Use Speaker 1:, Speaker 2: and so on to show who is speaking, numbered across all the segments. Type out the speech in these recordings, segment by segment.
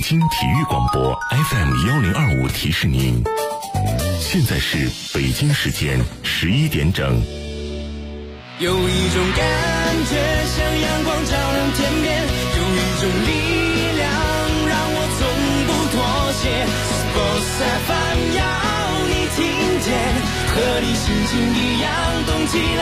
Speaker 1: 京体育广播 FM1025提示您，现在是北京时间11点整。
Speaker 2: 有一种感觉像阳光照亮天边，有一种力量让我从不妥协。Sports FM 要你听见，和你心情一样动起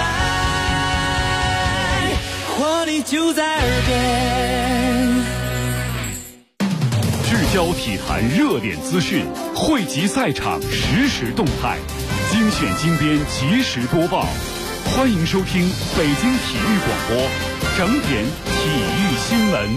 Speaker 2: 来，活力就在耳边。
Speaker 3: 聚焦体坛热点资讯，汇集赛场实时动态，精选精编及时播报。欢迎收听北京体育广播整点体育新闻。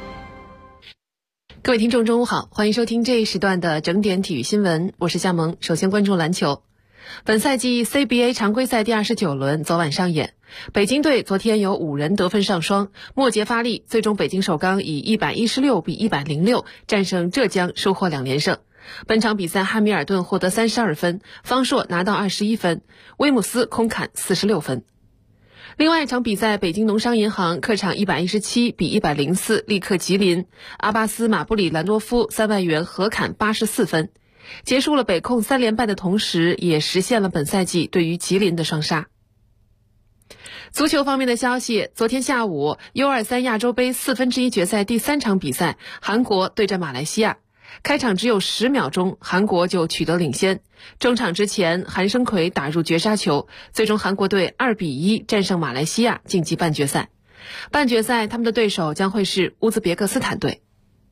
Speaker 4: 各位听众中午好，欢迎收听这一时段的整点体育新闻，我是夏萌。首先关注篮球。本赛季 CBA 常规赛第29轮昨晚上演，北京队昨天有5人得分上双，末节发力，最终北京首钢以116比106战胜浙江，收获2连胜。本场比赛汉密尔顿获得32分，方硕拿到21分，威姆斯空砍46分。另外一场比赛，北京农商银行客场117比104力克吉林，阿巴斯马布里兰多夫3外援合砍84分，结束了北控3连败的同时，也实现了本赛季对于吉林的双杀。足球方面的消息，昨天下午 U23 亚洲杯1/4决赛第3场比赛，韩国对战马来西亚。开场只有10秒钟，韩国就取得领先。中场之前，韩升奎打入绝杀球，最终韩国队2比1战胜马来西亚，晋级半决赛。半决赛他们的对手将会是乌兹别克斯坦队。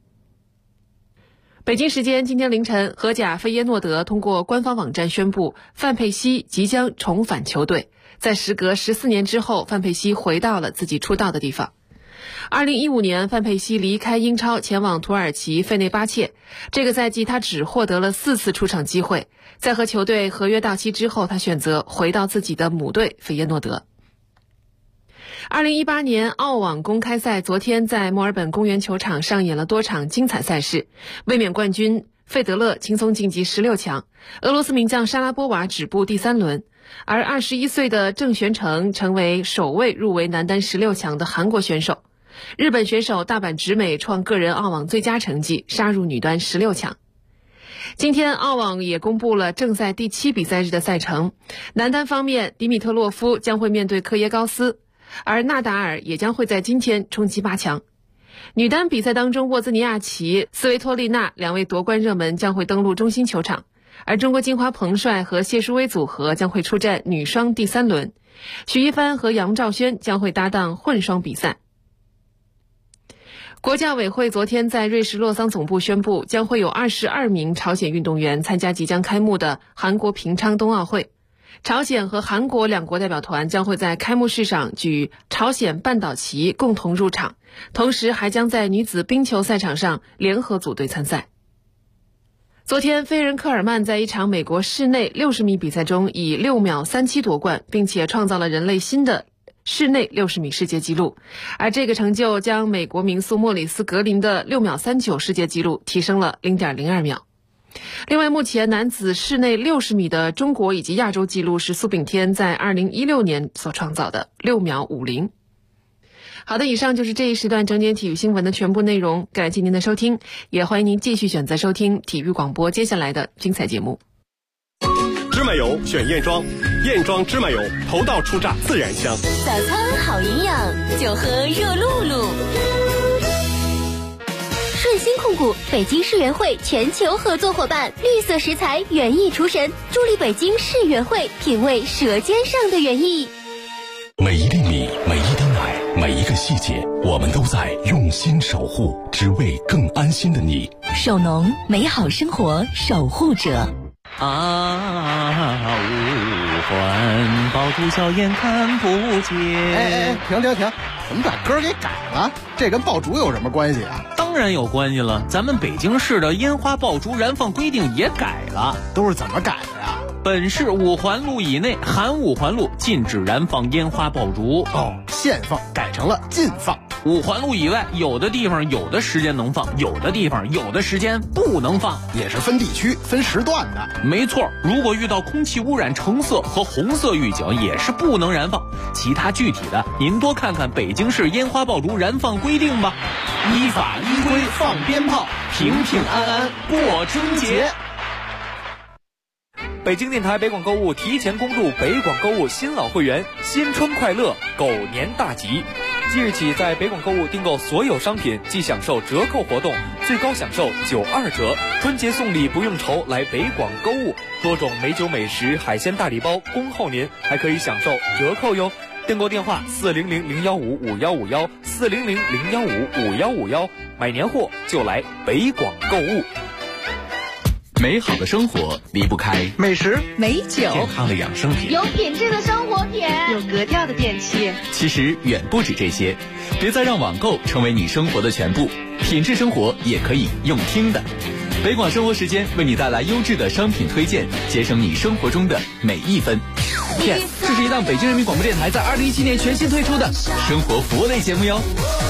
Speaker 4: 北京时间今天凌晨，荷甲费耶诺德通过官方网站宣布，范佩西即将重返球队。在时隔14年之后，范佩西回到了自己出道的地方。2015年，范佩西离开英超前往土耳其费内巴切。这个赛季他只获得了4次出场机会，在和球队合约到期之后，他选择回到自己的母队费耶诺德。2018年澳网公开赛昨天在墨尔本公园球场上演了多场精彩赛事，卫冕冠军费德勒轻松晋级16强，俄罗斯名将沙拉波娃止步第3轮，而21岁的郑玄成成为首位入围男单16强的韩国选手。日本选手大阪直美创个人澳网最佳成绩，杀入女单16强。今天澳网也公布了正赛第7比赛日的赛程，男单方面，迪米特洛夫将会面对科耶高斯，而纳达尔也将会在今天冲击8强。女单比赛当中，沃兹尼亚奇、斯维托利娜2位夺冠热门将会登陆中心球场，而中国金花彭帅和谢淑薇组合将会出战女双第3轮，许一帆和杨兆轩将会搭档混双比赛。国教委会昨天在瑞士洛桑总部宣布，将会有22名朝鲜运动员参加即将开幕的韩国平昌冬奥会。朝鲜和韩国2国代表团将会在开幕式上举朝鲜半岛旗共同入场，同时还将在女子冰球赛场上联合组队参赛。昨天，飞人科尔曼在一场美国室内60米比赛中以6秒37夺冠，并且创造了人类新的室内60米世界纪录，而这个成就将美国名宿莫里斯格林的6秒39世界纪录提升了 0.02 秒。另外，目前男子室内60米的中国以及亚洲纪录是苏炳添在2016年所创造的6秒50。好的，以上就是这一时段整点体育新闻的全部内容，感谢您的收听，也欢迎您继续选择收听体育广播接下来的精彩节目。
Speaker 5: 芝麻油选燕庄，燕庄芝麻油头道出榨自然香。
Speaker 6: 早餐好营养，就喝热露露。顺鑫控股北京世园会全球合作伙伴，绿色食材园艺厨神，助力北京世园会品味舌尖上的园艺。
Speaker 1: 每一粒米，每一滴奶，每一个细节，我们都在用心守护，只为更安心的你。
Speaker 6: 手农，美好生活守护者。
Speaker 7: 五环爆竹硝烟看不见。
Speaker 8: 停！怎么把歌给改了？这跟爆竹有什么关系啊？
Speaker 7: 当然有关系了，咱们北京市的烟花爆竹燃放规定也改了。
Speaker 8: 都是怎么改的呀？
Speaker 7: 本市5环路以内含5环路禁止燃放烟花爆竹。
Speaker 8: 限放改成了禁放。
Speaker 7: 五环路以外，有的地方有的时间能放，有的地方有的时间不能放，
Speaker 8: 也是分地区分时段的。
Speaker 7: 没错，如果遇到空气污染橙色和红色预警，也是不能燃放。其他具体的您多看看北京市烟花爆竹燃放规定吧。依法依规放鞭炮，平平安安过春节。
Speaker 9: 北京电台北广购物提前公布北广购物新老会员新春快乐狗年大吉。即日起，在北广购物订购所有商品即享受折扣活动，最高享受92折。春节送礼不用愁，来北广购物，多种美酒美食海鲜大礼包恭候您，还可以享受折扣哟。订购电话400-015-5151，400-015-5151，买年货就来北广购物。
Speaker 1: 美好的生活离不开
Speaker 8: 美食、
Speaker 10: 美酒、
Speaker 1: 健康的养生品，
Speaker 11: 有品质的生活品，
Speaker 10: 有格调的电器。
Speaker 1: 其实远不止这些，别再让网购成为你生活的全部，品质生活也可以用听的。北广生活时间为你带来优质的商品推荐，节省你生活中的每一分。
Speaker 12: 这是一档北京人民广播电台在2017年全新推出的
Speaker 1: 生活服务类节目哟。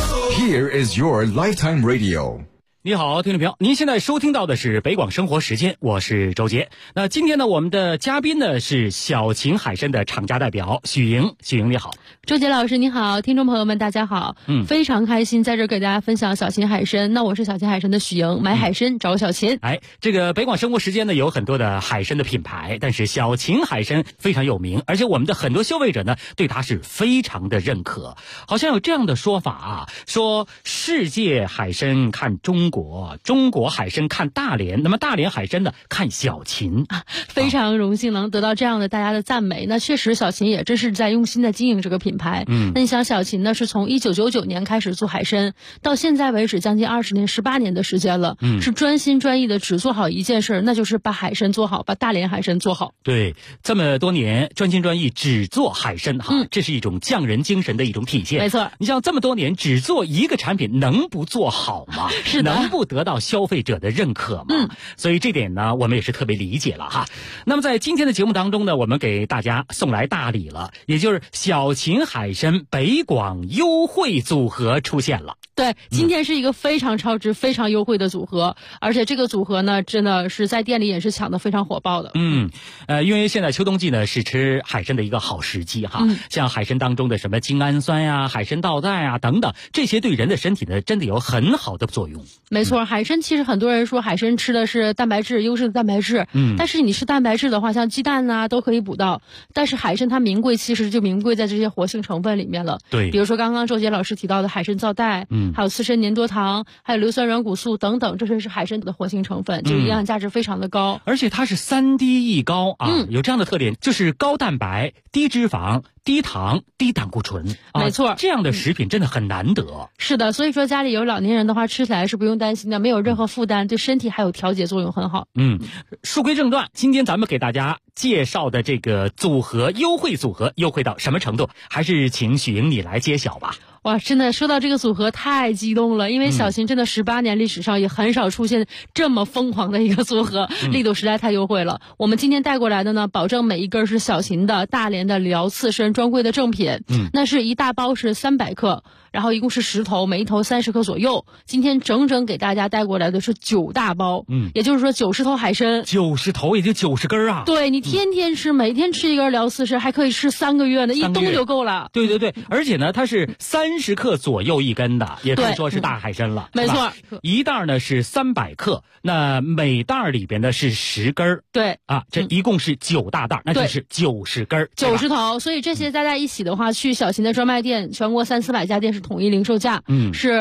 Speaker 13: Here is your lifetime radio。
Speaker 14: 你好，听众朋友，您现在收听到的是北广生活时间，我是周杰。那今天呢，我们的嘉宾呢是小秦海参的厂家代表许莹。许莹你好。
Speaker 15: 周杰老师你好，听众朋友们大家好。非常开心在这给大家分享小秦海参。那我是小秦海参的许莹，买海参找小秦。
Speaker 14: 这个北广生活时间呢有很多的海参的品牌，但是小秦海参非常有名，而且我们的很多消费者呢对它是非常的认可。好像有这样的说法啊，说世界海参看中国，中国海参看大连，那么大连海参呢看小秦。
Speaker 15: 非常荣幸能得到这样的大家的赞美。那确实小秦也真是在用心的经营这个品牌。那你想小秦呢是从1999年开始做海参，到现在为止将近20年18年的时间了，是专心专意的只做好一件事，那就是把海参做好，把大连海参做好。
Speaker 14: 对，这么多年专心专意只做海参这是一种匠人精神的一种体现。
Speaker 15: 没错，
Speaker 14: 你像这么多年只做一个产品，能不做好吗？
Speaker 15: 是的，
Speaker 14: 能不得到消费者的认可吗？所以这点呢我们也是特别理解了哈。那么在今天的节目当中呢，我们给大家送来大礼了，也就是小秦海参北广优惠组合出现了。
Speaker 15: 对，今天是一个非常超值非常优惠的组合，而且这个组合呢真的是在店里也是抢得非常火爆的。
Speaker 14: 因为现在秋冬季呢是吃海参的一个好时机哈。像海参当中的什么精氨酸呀、海参皂苷啊等等，这些对人的身体呢真的有很好的作用。
Speaker 15: 没错，海参其实很多人说海参吃的是蛋白质，优质的蛋白质。但是你吃蛋白质的话，像鸡蛋啊都可以补到，但是海参它名贵其实就名贵在这些活性成分里面了。
Speaker 14: 对，
Speaker 15: 比如说刚刚周杰老师提到的海参皂苷，还有刺参粘多糖，还有硫酸软骨素等等，这些是海参的活性成分，就营养价值非常的高。
Speaker 14: 而且它是3低一高啊，有这样的特点，就是高蛋白、低脂肪、低糖、低胆固醇。
Speaker 15: 没错，
Speaker 14: 这样的食品真的很难得。
Speaker 15: 是的，所以说家里有老年人的话，吃起来是不用担心的，没有任何负担，对身体还有调节作用很好。
Speaker 14: 书归正传，今天咱们给大家介绍的这个组合优惠组合优惠到什么程度，还是请许莹你来揭晓吧。
Speaker 15: 哇，真的说到这个组合太激动了，因为小秦真的18年历史上也很少出现这么疯狂的一个组合，力度实在太优惠了。我们今天带过来的呢，保证每一根是小秦的大连的辽刺参专柜的正品。那是一大包是300克，然后一共是10头，每一头30克左右。今天整整给大家带过来的是9大包，也就是说90头海参
Speaker 14: ，90头也就90根啊。
Speaker 15: 对，你天天吃，每天吃一根辽刺参，还可以吃3个月呢，一冬就够了。
Speaker 14: 对，而且呢，它是30克左右一根的，也可以说是大海参了。
Speaker 15: 没错，
Speaker 14: 一袋呢是300克，那每袋里边呢是10根。
Speaker 15: 对
Speaker 14: 啊，这一共是9大袋，那就是90根
Speaker 15: ，90头。所以这些加在一起的话，去小秦的专卖店，全国300-400家店是统一零售价，是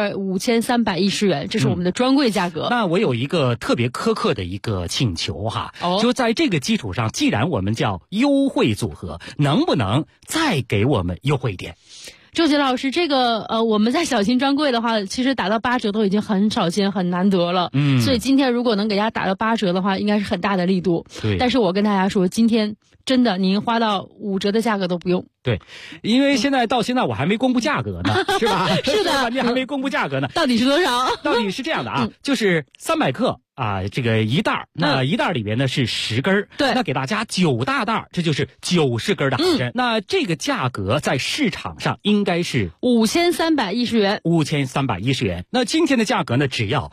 Speaker 15: 5310元，这是我们的专柜价格。
Speaker 14: 那我有一个特别苛刻的一个请求哈，就在这个基础上，既然我们叫优惠组合，能不能再给我们优惠一点？
Speaker 15: 周杰老师，这个我们在小秦专柜的话，其实打到8折都已经很少见、很难得了。所以今天如果能给大家打到8折的话，应该是很大的力度。
Speaker 14: 对，
Speaker 15: 但是我跟大家说，今天真的您花到5折的价格都不用。
Speaker 14: 对，因为现在我还没公布价格呢，是吧？
Speaker 15: 是的，
Speaker 14: 半天还没公布价格呢。
Speaker 15: 到底是多少？
Speaker 14: 到底是这样的啊，就是300克。这个一袋，那一袋里边呢是10根儿，
Speaker 15: 对，
Speaker 14: 那给大家9大袋，这就是90根的海参。那这个价格在市场上应该是
Speaker 15: 5310元
Speaker 14: ，5310元。那今天的价格呢，只要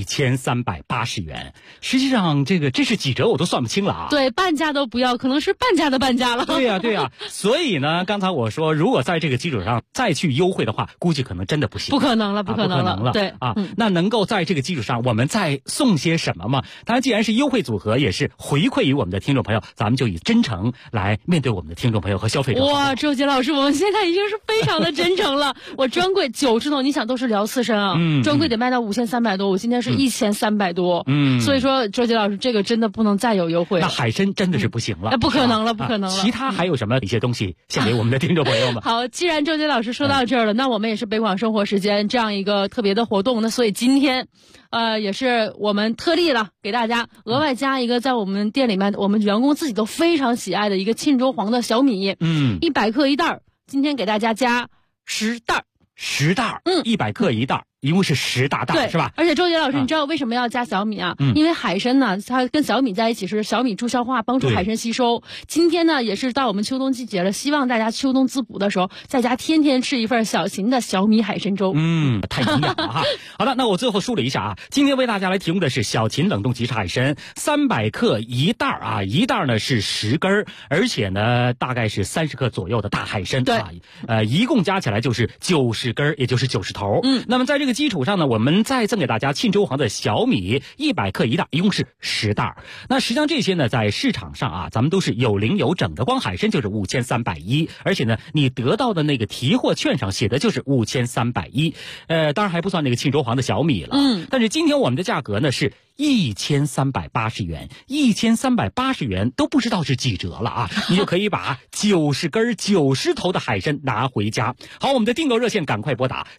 Speaker 14: 1380元。实际上，这是几折我都算不清了啊。
Speaker 15: 对，半价都不要，可能是半价的半价了。
Speaker 14: 对呀。所以呢，刚才我说，如果在这个基础上再去优惠的话，估计可能真的不行。
Speaker 15: 不可能了。对
Speaker 14: 啊，那能够在这个基础上，我们再送些什么嘛？当然，既然是优惠组合，也是回馈于我们的听众朋友，咱们就以真诚来面对我们的听众朋友和消费者。
Speaker 15: 哇，周杰老师，我们现在已经是非常的真诚了。我专柜90头，你想都是辽刺身啊，专柜得卖到5300多，我今天是1300多，所以说周杰老师这个真的不能再有优惠了。
Speaker 14: 那海参真的是不行了，
Speaker 15: 那不可能了。
Speaker 14: 其他还有什么一些东西献给我们的听众朋友们？
Speaker 15: 好，既然周杰老师说到这儿了，那我们也是北广生活时间这样一个特别的活动，那所以今天。也是我们特例了，给大家额外加一个在我们店里面我们员工自己都非常喜爱的一个沁州黄的小米，100克一袋，今天给大家加10袋
Speaker 14: ，10袋，100克一袋。一共是10大袋，是吧？
Speaker 15: 而且周杰老师，你知道为什么要加小米啊？因为海参呢，它跟小米在一起是小米助消化，帮助海参吸收。今天呢，也是到我们秋冬季节了，希望大家秋冬滋补的时候，在家天天吃一份小秦的小米海参粥。
Speaker 14: 太营养了哈。好的，那我最后梳理一下啊，今天为大家来提供的是小秦冷冻即食海参，300克一袋啊，一袋呢是10根，而且呢大概是30克左右的大海参，
Speaker 15: 对，
Speaker 14: 一共加起来就是90根，也就是90头。那么在这个基础上呢，我们再赠给大家沁州黄的小米100克一袋，一共是10袋。那实际上这些呢，在市场上啊，咱们都是有零有整的，光海参就是5310，而且呢，你得到的那个提货券上写的就是5310，当然还不算那个沁州黄的小米了。但是今天我们的价格呢是1380元，1380元都不知道是几折了啊！你就可以把90根90头的海参拿回家。好，我们的订购热线赶快拨打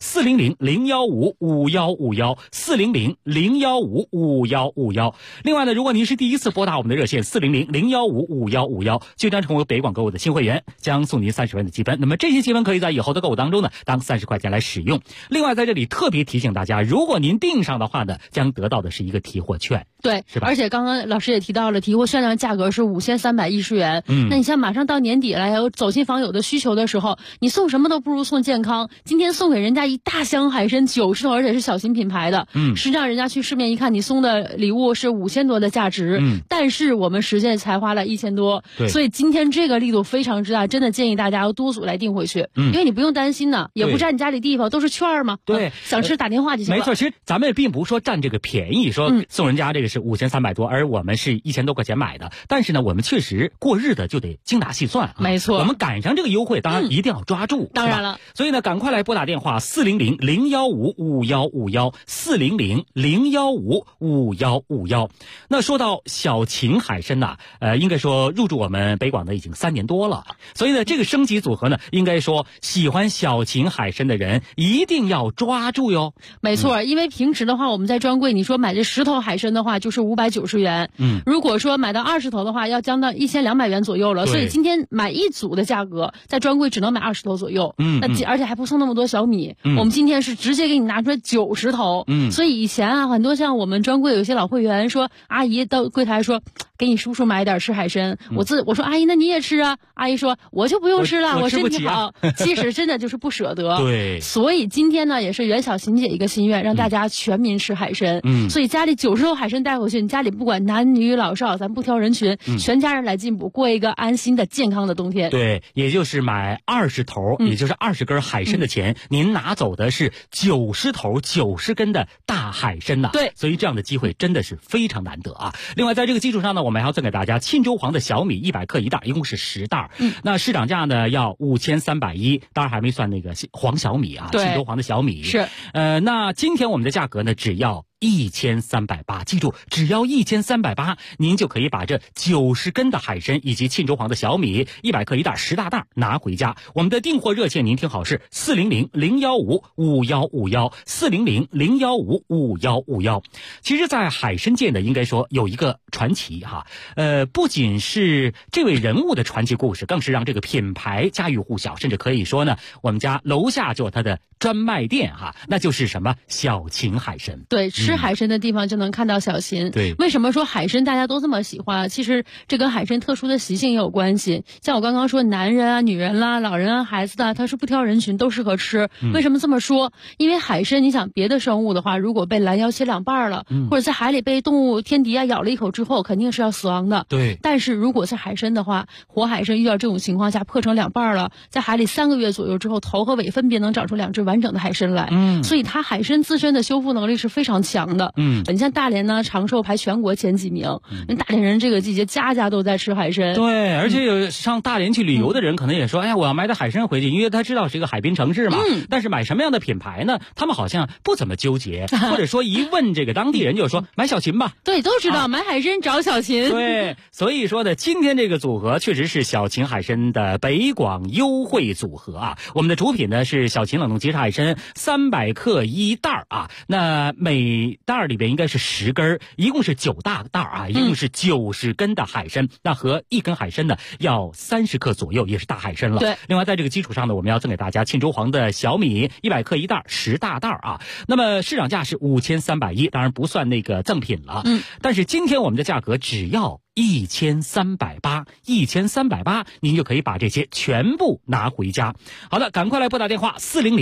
Speaker 14: 400-015-5151，400-015-5151。另外呢，如果您是第一次拨打我们的热线400-015-5151，就将成为北广购物的新会员，将送您30元的积分。那么这些积分可以在以后的购物当中呢，当30块钱来使用。另外在这里特别提醒大家，如果您订上的话呢，将得到的是一个提货券，
Speaker 15: 对，
Speaker 14: 是吧？
Speaker 15: 而且刚刚老师也提到了，提货券的价格是5310元。那你像马上到年底了，有走亲访友的需求的时候，你送什么都不如送健康。今天送给人家一大箱海参90头，而且是小型品牌的。实际上人家去市面一看，你送的礼物是5000多的价值，但是我们实际才花了1000多。所以今天这个力度非常之大，真的建议大家要多组来订回去，因为你不用担心呢，也不占你家里地方，都是券嘛。
Speaker 14: 对，
Speaker 15: 想吃打电话就行了。
Speaker 14: 没错，其实咱们也并不是说占这个便宜，说送人家这个是5300多，而我们是1000多块钱买的。但是呢，我们确实过日子就得精打细算啊。
Speaker 15: 没错，
Speaker 14: 我们赶上这个优惠，当然一定要抓住。
Speaker 15: 当然了，
Speaker 14: 所以呢，赶快来拨打电话400-015-5151，400-015-5151。那说到小秦海参呐，应该说入驻我们北广的已经3年多了。所以呢，这个升级组合呢，应该说喜欢小秦海参的人一定要抓住哟。
Speaker 15: 没错，因为平时的话，我们在专柜你说买这10头海参的话，就是590元。如果说买到20头的话，要将到1200元左右了。所以今天买一组的价格，在专柜只能买20头左右。而且还不送那么多小米。我们今天是直接给你拿出来90头。所以以前啊，很多像我们专柜有些老会员说，阿姨到柜台说，给你叔叔买点吃海参。我说阿姨，那你也吃啊？阿姨说我就不用吃了，我身体好。其实真的就是不舍得。
Speaker 14: 对。
Speaker 15: 所以今天呢，也是袁小琴姐一个心愿，让大家全民吃海参。所以家里90头海参带回去，你家里不管男女老少，咱不挑人群，全家人来进补，过一个安心的健康的冬天。
Speaker 14: 对，也就是买20头，也就是20根海参的钱，您拿走的是90头90根的大海参呐。
Speaker 15: 对，
Speaker 14: 所以这样的机会真的是非常难得啊。另外在这个基础上呢，我们还要赠给大家沁州黄的小米100克一袋，一共是10袋。那市场价呢要5310，当然还没算那个黄小米啊，沁州黄的小米
Speaker 15: 是。
Speaker 14: 那今天我们的价格呢只要 1380，记住，只要1380，您就可以把这90根的海参以及沁州黄的小米100克1袋10大袋拿回家。我们的订货热线您听好是400-015-5151，400-015-5151。其实在海参界呢，应该说有一个传奇哈，不仅是这位人物的传奇故事，更是让这个品牌家喻户晓，甚至可以说呢，我们家楼下就有它的专卖店哈，那就是什么小秦海参。
Speaker 15: 对，吃海参的地方就能看到小秦。
Speaker 14: 对，
Speaker 15: 为什么说海参大家都这么喜欢？其实这跟海参特殊的习性也有关系。像我刚刚说，男人啊、女人啦、老人啊、孩子啊，他是不挑人群，都适合吃。为什么这么说？因为海参，你想别的生物的话，如果被拦腰切2半了，或者在海里被动物天敌啊咬了一口之后，肯定是要死亡的。
Speaker 14: 对。
Speaker 15: 但是如果是海参的话，活海参遇到这种情况下破成2半了，在海里3个月左右之后，头和尾分别能长出2只完整的海参来。所以它海参自身的修复能力是非常强的。你像大连呢，长寿排全国前几名。大连人这个季节家家都在吃海参。
Speaker 14: 对，而且有上大连去旅游的人可能也说，哎呀，我要买点海参回去，因为他知道是一个海滨城市嘛。但是买什么样的品牌呢？他们好像不怎么纠结，或者说一问这个当地人就说买小秦吧。
Speaker 15: 对，都知道买海参找小秦。
Speaker 14: 对，所以说呢，今天这个组合确实是小秦海参的北广优惠组合啊。我们的主品呢是小秦冷冻即食海参300克1袋啊，那每袋里边应该是10根，一共是9大袋啊，一共是90根的海参，那和1根海参呢要30克左右，也是大海参了。
Speaker 15: 对，
Speaker 14: 另外在这个基础上呢，我们要赠给大家沁州黄的小米100克1袋10大袋啊，那么市场价是5310，当然不算那个赠品了。但是今天我们的价格只要1380，1380，您就可以把这些全部拿回家。好的，赶快来拨打电话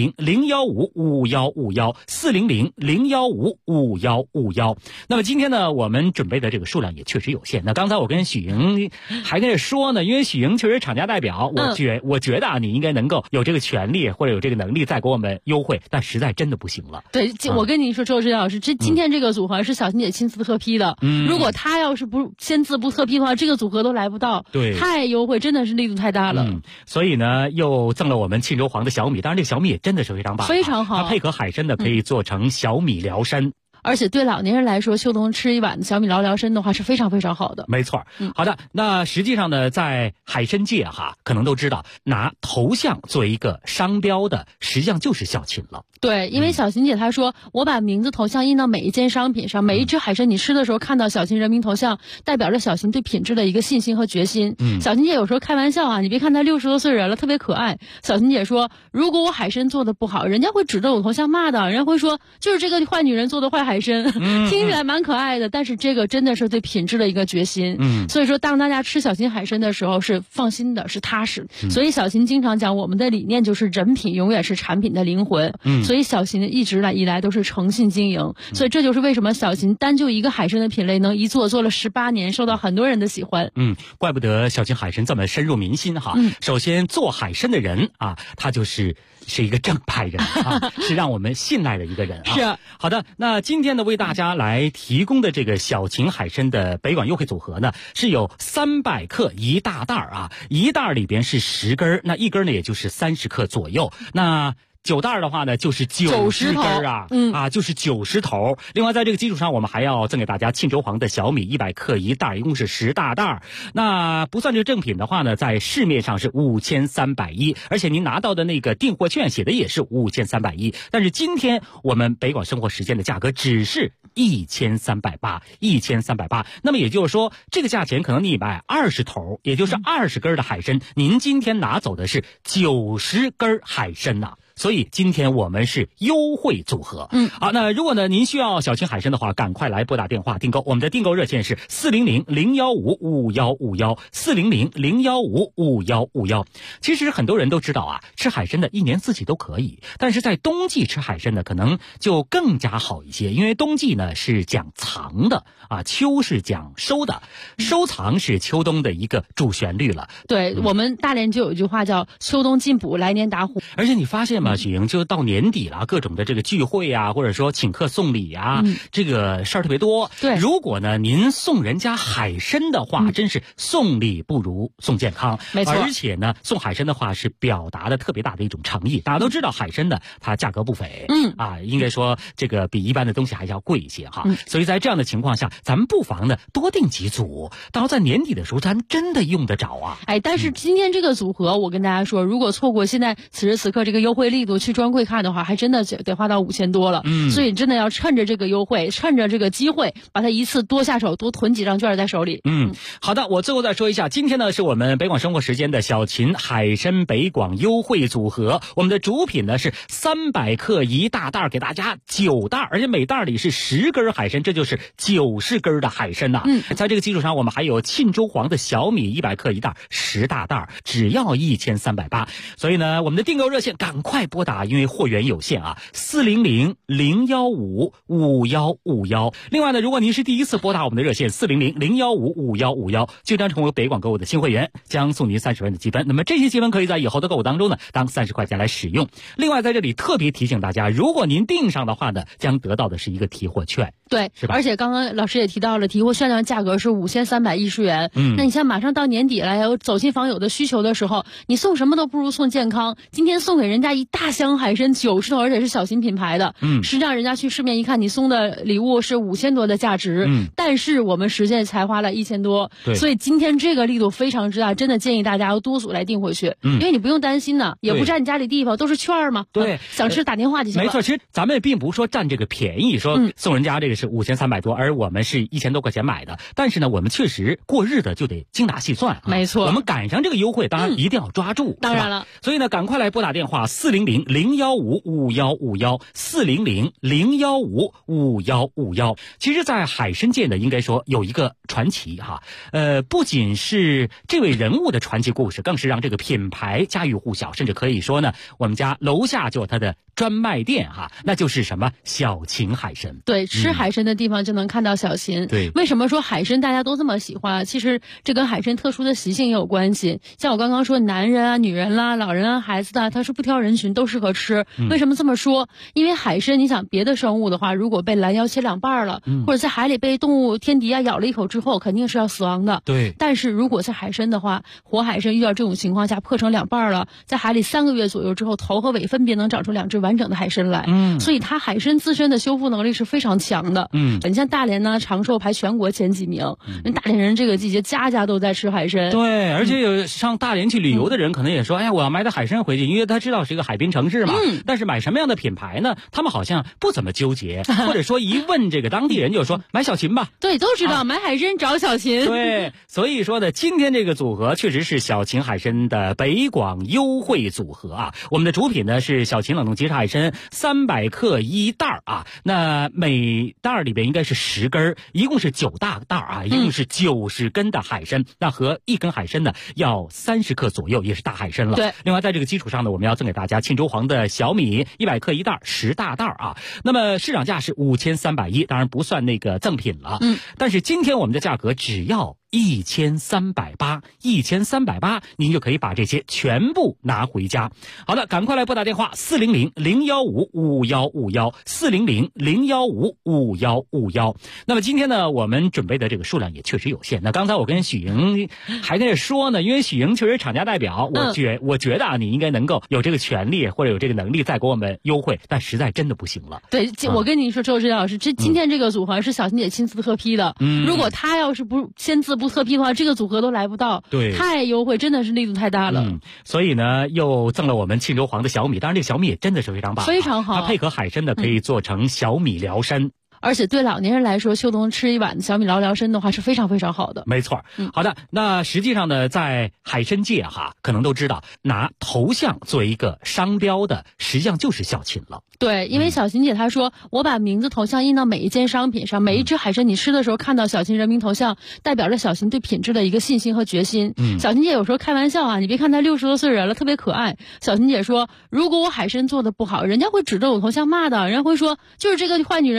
Speaker 14: 400-015-5151，400-015-5151。那么今天呢，我们准备的这个数量也确实有限。那刚才我跟许莹还跟着说呢，因为许莹确实厂家代表，我觉得啊，你应该能够有这个权利或者有这个能力再给我们优惠，但实在真的不行了。
Speaker 15: 对，我跟您说，周老师，今天这个组合是小秦姐亲自特批的。如果她要是不签字不特批的话，这个组合都来不到。
Speaker 14: 对，
Speaker 15: 太优惠，真的是力度太大了。
Speaker 14: 所以呢，又赠了我们沁州黄的小米，当然这个小米也真的是非常棒，
Speaker 15: 非常好。
Speaker 14: 它配合海参呢，可以做成小米辽参。
Speaker 15: 而且对老年人来说，秋冬吃一碗小米辽参的话是非常非常好的。
Speaker 14: 没错。好的，那实际上呢，在海参界哈，可能都知道拿头像作为一个商标的，实际上就是小秦了。
Speaker 15: 对，因为小秦姐她说，我把名字头像印到每一件商品上，每一只海参你吃的时候看到小秦人民头像，代表着小秦对品质的一个信心和决心。小秦姐有时候开玩笑啊，你别看她60多岁人了，特别可爱。小秦姐说，如果我海参做的不好，人家会指着我头像骂的，人家会说就是这个坏女人做的坏海参。听起来蛮可爱的，但是这个真的是对品质的一个决心。所以说当大家吃小秦海参的时候是放心的，是踏实。所以小秦经常讲，我们的理念就是人品永远是产品的灵魂。所以小秦一直以来都是诚信经营。所以这就是为什么小秦单就一个海参的品类能一做了18年，受到很多人的喜欢。
Speaker 14: 怪不得小秦海参这么深入民心哈。首先做海参的人啊，他是一个正派人啊，是让我们信赖的一个人啊。
Speaker 15: 是。
Speaker 14: 好的，那今天呢为大家来提供的这个小秦海参的北广优惠组合呢，是有300克1大袋啊，一袋里边是10根，那一根呢也就是30克左右。那9袋的话呢，就是90根啊，就是90头。另外，在这个基础上，我们还要赠给大家沁州黄的小米100克1袋，一共是10大袋。那不算这个正品的话呢，在市面上是5310，而且您拿到的那个订货券写的也是5310。但是今天我们北广生活时间的价格只是1380，1380。那么也就是说，这个价钱可能你买20头，也就是20根的海参，您今天拿走的是90根海参呐。所以今天我们是优惠组合。好，那如果呢您需要小秦海参的话，赶快来拨打电话订购。我们的订购热线是400-015-5151，400-015-5151。其实很多人都知道啊，吃海参的一年四季都可以，但是在冬季吃海参呢，可能就更加好一些，因为冬季呢是讲藏的啊，秋是讲收的，收藏是秋冬的一个主旋律了。
Speaker 15: 对，我们大连就有一句话叫秋冬进补，来年打虎。
Speaker 14: 而且你发现吗？ 么许莹就到年底了，各种的这个聚会啊，或者说请客送礼啊，这个事儿特别多。
Speaker 15: 对，
Speaker 14: 如果呢您送人家海参的话，真是送礼不如送健康。
Speaker 15: 没错，
Speaker 14: 而且呢送海参的话是表达的特别大的一种诚意。大家都知道海参呢它价格不菲，应该说这个比一般的东西还是要贵一些哈。所以在这样的情况下，咱们不妨呢多订几组，到时候在年底的时候咱真的用得着啊。
Speaker 15: 但是今天这个组合，我跟大家说，如果错过现在此时此刻这个优惠力度去专柜看的话，还真的得花到5000多了。所以真的要趁着这个优惠，趁着这个机会，把它一次多下手，多囤几张券在手里。
Speaker 14: 好的，我最后再说一下，今天呢是我们北广生活时间的小秦海参北广优惠组合，我们的主品呢是300克一大袋，给大家9袋，而且每袋里是10根海参，这就是90根的海参呐。在这个基础上，我们还有沁州黄的小米100克一袋，10大袋，只要1380。所以呢，我们的订购热线赶快拨打，因为货源有限啊，400-015-5151。另外呢，如果您是第一次拨打我们的热线400-015-5151，就将成为北广购物的新会员，将送您30元的积分。那么这些积分可以在以后的购物当中呢，当30块钱来使用。另外在这里特别提醒大家，如果您订上的话呢，将得到的是一个提货券。
Speaker 15: 对，
Speaker 14: 是吧？
Speaker 15: 而且刚刚老师也提到了，提货券的价格是5310元。那你像马上到年底了，有走亲访友的需求的时候，你送什么都不如送健康。今天送给人家一大箱海参90头，而且是小型品牌的。实际上人家去市面一看，你送的礼物是5000多的价值，但是我们实际才花了1000多。所以今天这个力度非常之大，真的建议大家要多组来订回去，因为你不用担心呢，也不占你家里地方，都是券嘛。
Speaker 14: 对，
Speaker 15: 想吃打电话就行了。
Speaker 14: 没错，其实咱们也并不是说占这个便宜，说送人家这个是5300多，而我们是1000多块钱买的。但是呢，我们确实过日子就得精打细算。
Speaker 15: 没错，
Speaker 14: 我们赶上这个优惠，当然一定要抓住。
Speaker 15: 当然了，
Speaker 14: 所以呢，赶快来拨打电话400-015-5151，400-015-5151。其实，在海参界呢，应该说有一个传奇哈，不仅是这位人物的传奇故事，更是让这个品牌家喻户晓，甚至可以说呢，我们家楼下就有它的专卖店哈，那就是什么小秦海参。
Speaker 15: 对，吃海参的地方就能看到小秦。
Speaker 14: 对，
Speaker 15: 为什么说海参大家都这么喜欢？其实这跟海参特殊的习性也有关系。像我刚刚说，男人啊、女人啦、老人啊、孩子的，他是不挑人群，都适合吃。为什么这么说？因为海参，你想别的生物的话，如果被拦腰切2半了，或者在海里被动物天敌啊咬了一口之后，肯定是要死亡的。
Speaker 14: 对。
Speaker 15: 但是如果是海参的话，活海参遇到这种情况下破成2半了，在海里3个月左右之后，头和尾分别能长出2只完整的海参来。所以它海参自身的修复能力是非常强的。你像大连呢，长寿排全国前几名。人大连人这个季节家家都在吃海参。
Speaker 14: 对，而且有上大连去旅游的人可能也说，哎呀，我要买点海参回去，因为他知道是一个海滨城市嘛。但是买什么样的品牌呢？他们好像不怎么纠结，或者说一问这个当地人就说买小秦吧。
Speaker 15: 对，都知道买海参找小秦。
Speaker 14: 对，所以说呢，今天这个组合确实是小秦海参的北广优惠组合啊。我们的主品呢是小秦冷冻即食海参300克一袋啊，那每袋里边应该是10根，一共是9大袋啊，一共是90根的海参，那和1根海参呢要30克左右，也是大海参了。
Speaker 15: 对，
Speaker 14: 另外在这个基础上呢，我们要赠给大家沁州黄的小米100克一袋，10大袋啊。那么市场价是5310，当然不算那个赠品了。但是今天我们的价格只要1380，1380，您就可以把这些全部拿回家。好的，赶快来拨打电话400-015-5151，400-015-5151。那么今天呢，我们准备的这个数量也确实有限。那刚才我跟许莹还在说呢，因为许莹确实是厂家代表，我觉得啊，你应该能够有这个权利或者有这个能力再给我们优惠，但实在真的不行了。
Speaker 15: 对，我跟你说，周指导老师，今天这个组合是小秦姐亲自特批的。如果她要是不签字不特批的话，这个组合都来不到。
Speaker 14: 对，
Speaker 15: 太优惠，真的是力度太大了。
Speaker 14: 所以呢，又赠了我们沁州黄的小米，当然这个小米也真的是非常棒，
Speaker 15: 非常好。
Speaker 14: 它配合海参的可以做成小米疗参。
Speaker 15: 而且对老年人来说，秋冬吃一碗小米疗参的话是非常非常好的。
Speaker 14: 没错。好的，那实际上呢，在海参界哈，可能都知道拿头像作为一个商标的，实际上就是小秦了。
Speaker 15: 对，因为小秦姐她说，我把名字头像印到每一件商品上，每一只海参你吃的时候看到小秦人民头像，代表着小秦对品质的一个信心和决心。小秦姐有时候开玩笑啊，你别看她60多岁人了，特别可爱。小秦姐说，如果我海参做的不好，人家会指着我头像骂的，人家会说就是这个坏女人做的坏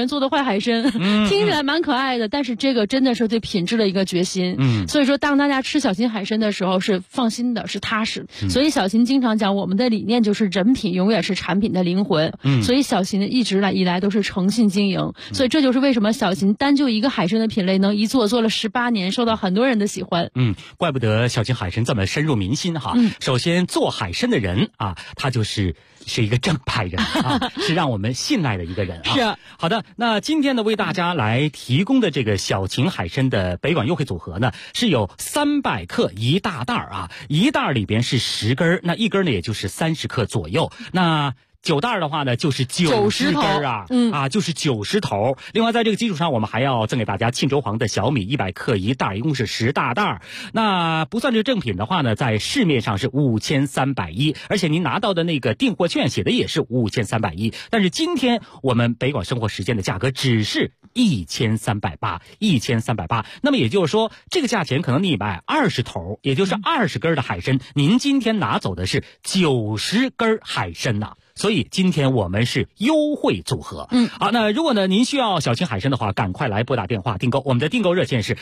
Speaker 15: 海参，听起来蛮可爱的，但是这个真的是对品质的一个决心。所以说当大家吃小秦海参的时候是放心的，是踏实。所以小秦经常讲，我们的理念就是人品永远是产品的灵魂。所以小秦一直以来都是诚信经营。所以这就是为什么小秦单就一个海参的品类能一做了18年，受到很多人的喜欢。
Speaker 14: 怪不得小秦海参这么深入民心哈。首先做海参的人啊，他是一个正派人啊，是让我们信赖的一个人啊。
Speaker 15: 是。
Speaker 14: 好的，那今天呢为大家来提供的这个小秦海参的北广优惠组合呢，是有300克一大袋啊，一袋里边是10根，那一根呢也就是30克左右。那9袋的话呢，就是90根啊，就是90头。另外，在这个基础上，我们还要赠给大家沁州黄的小米100克一袋，一共是10大袋。那不算这正品的话呢，在市面上是5310，而且您拿到的那个订货券写的也是5310。但是今天我们北广生活时间的价格只是1380，1380。那么也就是说，这个价钱可能你买20头，也就是20根的海参，您今天拿走的是90根海参呐。所以今天我们是优惠组合。好，那如果呢您需要小秦海参的话，赶快来拨打电话订购。我们的订购热线是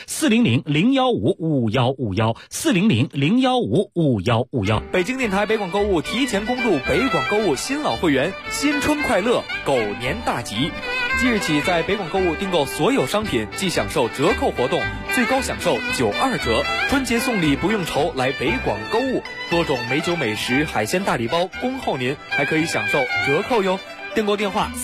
Speaker 14: 400-015-5151，400-015-5151。
Speaker 9: 北京电台北广购物提前公布北广购物新老会员新春快乐狗年大吉。即日起，在北广购物订购所有商品即享受折扣活动，最高享受92折。春节送礼不用愁，来北广购物，多种美酒美食海鲜大礼包恭候您，还可以享受折扣哟。订购电话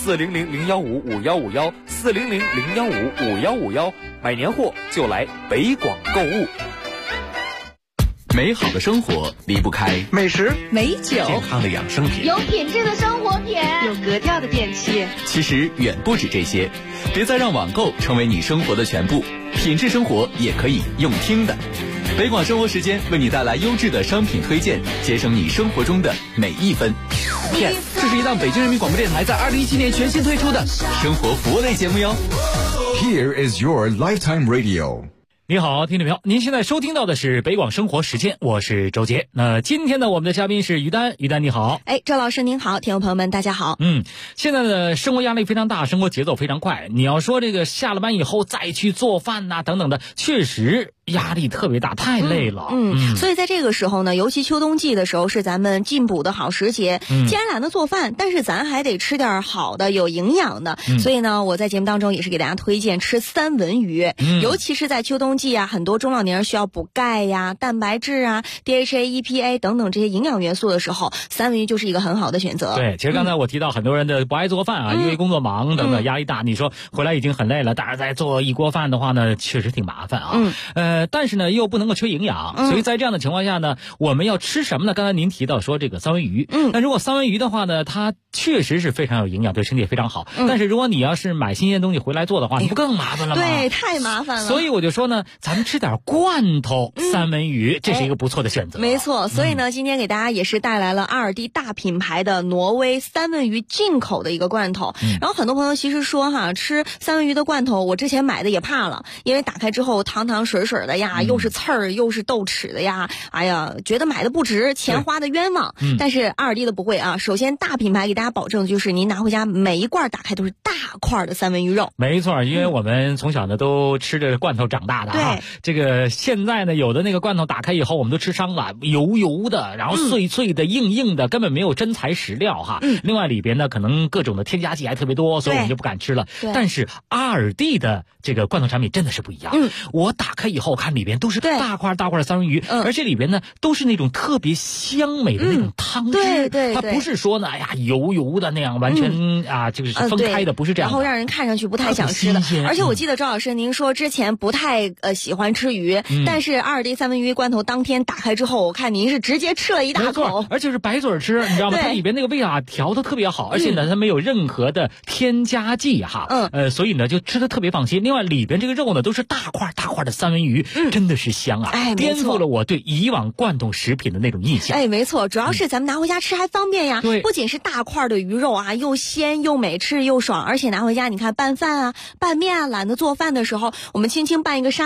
Speaker 9: 400-015-5151，400-015-5151，买年货就来北广购物。
Speaker 1: 美好的生活离不开
Speaker 8: 美食、
Speaker 10: 美酒、
Speaker 1: 健康的养生品、
Speaker 6: 有品质的生活品、
Speaker 10: 有格调的电器。
Speaker 1: 其实远不止这些，别再让网购成为你生活的全部，品质生活也可以用听的。北广生活时间为你带来优质的商品推荐，节省你生活中的每一分。
Speaker 12: Yes， 这是一档北京人民广播电台在2017年全新推出的
Speaker 1: 生活服务类节目哟。
Speaker 13: Here is your lifetime radio。
Speaker 14: 你好，听众朋友，您现在收听到的是北广生活时间，我是周杰。那今天呢，我们的嘉宾是于丹，于丹你好。
Speaker 11: 周老师您好，听众朋友们大家好。
Speaker 14: 现在的生活压力非常大，生活节奏非常快。你要说这个下了班以后再去做饭呐、等等的，确实压力特别大，太累了。
Speaker 11: 所以在这个时候呢，尤其秋冬季的时候是咱们进补的好时节。既然懒得做饭，但是咱还得吃点好的、有营养的。所以呢，我在节目当中也是给大家推荐吃三文鱼，尤其是在秋冬季啊，很多中老年人需要补钙呀、蛋白质啊、DHA、EPA 等等这些营养元素的时候，三文鱼就是一个很好的选择。
Speaker 14: 对，其实刚才我提到很多人的不爱做饭啊，因为工作忙等等压力大，你说回来已经很累了，但是再做一锅饭的话呢，确实挺麻烦啊。但是呢又不能够缺营养，所以在这样的情况下呢，我们要吃什么呢？刚才您提到说这个三文鱼，那如果三文鱼的话呢，它确实是非常有营养，对身体也非常好。但是如果你要是买新鲜东西回来做的话，你不更麻烦了吗？
Speaker 11: 对，太麻烦了。
Speaker 14: 所以我就说呢，咱们吃点罐头三文鱼，这是一个不错的选择。
Speaker 11: 没错，所以呢，今天给大家也是带来了2D大品牌的挪威三文鱼进口的一个罐头。然后很多朋友其实说哈，吃三文鱼的罐头，我之前买的也怕了，因为打开之后汤汤水水的呀，又是刺儿又是豆豉的呀，哎呀，觉得买的不值，钱花的冤枉。但是2D的不会啊，首先大品牌给大家保证就是您拿回家每一罐打开都是大块的三文鱼肉。
Speaker 14: 没错，因为我们从小呢都吃着罐头长大的啊。这个现在呢有的那个罐头打开以后我们都吃伤了，油油的，然后脆脆的、硬硬的，根本没有真材实料哈。另外里边呢可能各种的添加剂还特别多，所以我们就不敢吃了。但是2D的这个罐头产品真的是不一样。我打开以后看里边都是大块大块的三文鱼，而且里边呢都是那种特别香美的那种汤汁。它不是说呢，哎呀油油的那样完全就是分开的，不是这样的。
Speaker 11: 然后让人看上去不太想吃的。而且我记得周老师您说之前不太喜欢吃鱼，但是2D三文鱼罐头当天打开之后，我看您是直接吃了一大口，
Speaker 14: 而且是白嘴吃，你知道吗？它里边那个味道调的特别好，而且呢它没有任何的添加剂哈。所以呢就吃的特别放心。另外里边这个肉呢都是大块大块的三文鱼，真的是香啊！颠覆了我对以往罐头食品的那种印象。
Speaker 11: 没错，主要是咱们拿回家吃还方便呀。不仅是大块的鱼肉啊，又鲜又美，吃又爽，而且拿回家你看拌饭啊、拌面啊，懒得做饭的时候，我们轻轻拌一个沙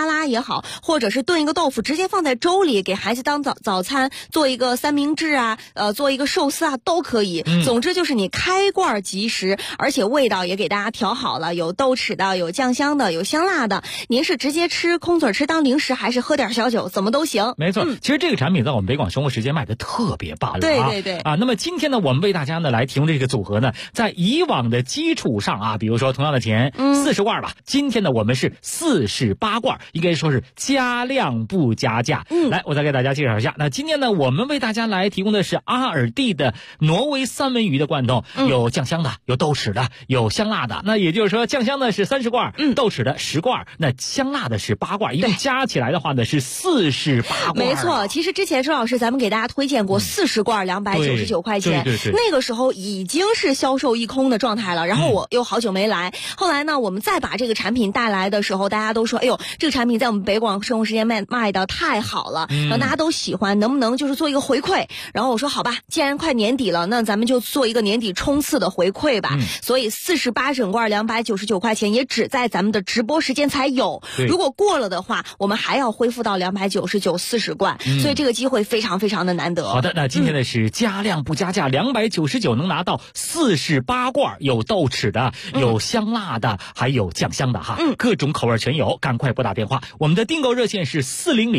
Speaker 11: 拉也好，或者是炖一个豆腐，直接放在粥里给孩子当早餐，做一个三明治啊，做一个寿司啊，都可以。总之就是你开罐即食，而且味道也给大家调好了，有豆豉的，有酱香的，有香辣的。您是直接吃空嘴吃当零食，还是喝点小酒，怎么都行。
Speaker 14: 没错，其实这个产品在我们北广生活时间卖的特别棒了。
Speaker 11: 对
Speaker 14: 啊。那么今天呢，我们为大家呢来提供这个组合呢，在以往的基础上啊，比如说同样的钱，40罐吧，今天呢我们是48罐，应该说是加量不加价。来，我再给大家介绍一下。那今天呢，我们为大家来提供的是阿尔蒂的挪威三文鱼的罐头，有酱香的，有豆豉的，有香辣的。那也就是说，酱香的是30罐，豆豉的10罐，那香辣的是8罐，一共加起来的话呢是48罐。
Speaker 11: 没错，其实之前周老师咱们给大家推荐过40罐299块钱，
Speaker 14: 对，
Speaker 11: 那个时候已经是销售一空的状态了。然后我又好久没来，后来呢，我们再把这个产品带来的时候，大家都说，哎呦，这个产品在我们北广生活时间卖的太好了，然后大家都喜欢，能不能就是做一个回馈？然后我说好吧，既然快年底了，那咱们就做一个年底冲刺的回馈吧。所以48整罐299块钱也只在咱们的直播时间才有，如果过了的话，我们还要恢复到299 40罐，所以这个机会非常非常的难得。
Speaker 14: 好的，那今天呢是加量不加价，299能拿到48罐，有豆豉的，有香辣的，还有酱香的哈，各种口味全有，赶快拨打电话，我们的订购热线是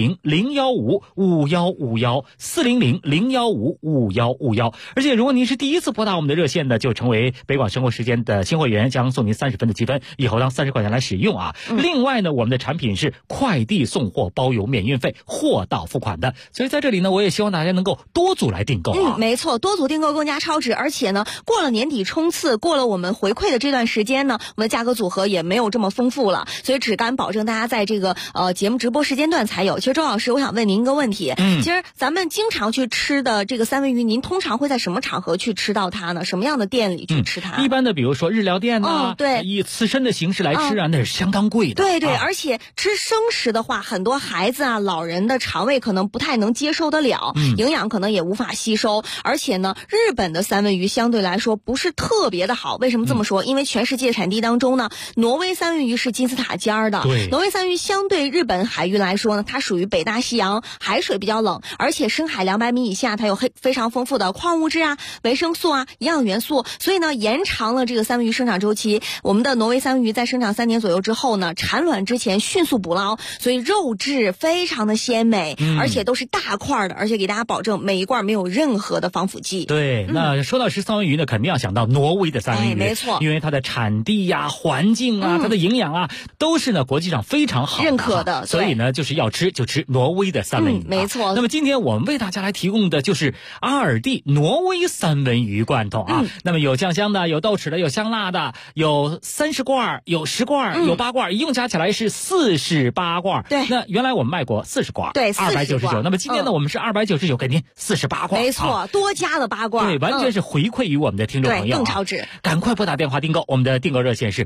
Speaker 14: 400-015-5151，400-015-5151。而且如果您是第一次拨打我们的热线的，就成为北广生活时间的新会员，将送您30分的积分，以后当30块钱来使用啊。另外呢，我们的产品是快递送货包邮免运费，货到付款的，所以在这里呢，我也希望大家能够多组来订购啊。
Speaker 11: 没错，多组订购更加超值，而且呢，过了年底冲刺，过了我们回馈的这段时间呢，我们的价格组合也没有这么丰富了，所以只敢保证大家在这个节目直播时间段才有。其实周老师，我想问您一个问题，其实咱们经常去吃的这个三文鱼，您通常会在什么场合去吃到它呢？什么样的店里去吃它？
Speaker 14: 一般的比如说日料店啊，
Speaker 11: 对，
Speaker 14: 以刺身的形式来吃啊，那是相当贵的。
Speaker 11: 对，而且吃生食的话，很多孩子啊、老人的肠胃可能不太能接受得了，营养可能也无法吸收。而且呢，日本的三文鱼相对来说不是特别的好。为什么这么说？因为全世界产地当中呢，挪威三文鱼是金字塔尖儿的。
Speaker 14: 对，
Speaker 11: 挪威三文鱼相对日本海域来说呢，它属于北大西洋，海水比较冷，而且深海200米以下，它有非常丰富的矿物质啊、维生素啊、营养元素，所以呢，延长了这个三文鱼生长周期。我们的挪威三文鱼在生长3年左右之后呢，产卵之前迅速捕捞，所以肉质非常的鲜美，而且都是大块的，而且给大家保证每一罐没有任何的防腐剂。
Speaker 14: 对，那说到吃三文鱼呢，肯定要想到挪威的三文鱼，
Speaker 11: 没错，
Speaker 14: 因为它的产地呀、环境啊、它的营养啊，都是呢国际上非常好
Speaker 11: 认可的，
Speaker 14: 所以呢，就是要吃就吃挪威的三文鱼，
Speaker 11: 没错。
Speaker 14: 那么今天我们为大家来提供的就是阿尔蒂挪威三文鱼罐头啊，那么有酱香的，有豆豉的，有香辣的，有30罐，有10罐，有8罐，一共加起来是48罐。
Speaker 11: 对，
Speaker 14: 那原来我们卖过40罐，
Speaker 11: 对
Speaker 14: ，299。那么今天呢，我们是299给您48罐，
Speaker 11: 没错，多加了8罐，
Speaker 14: 对，完全是回馈于我们的听众朋友，
Speaker 11: 更超值。
Speaker 14: 赶快拨打电话订购，我们的订购热线是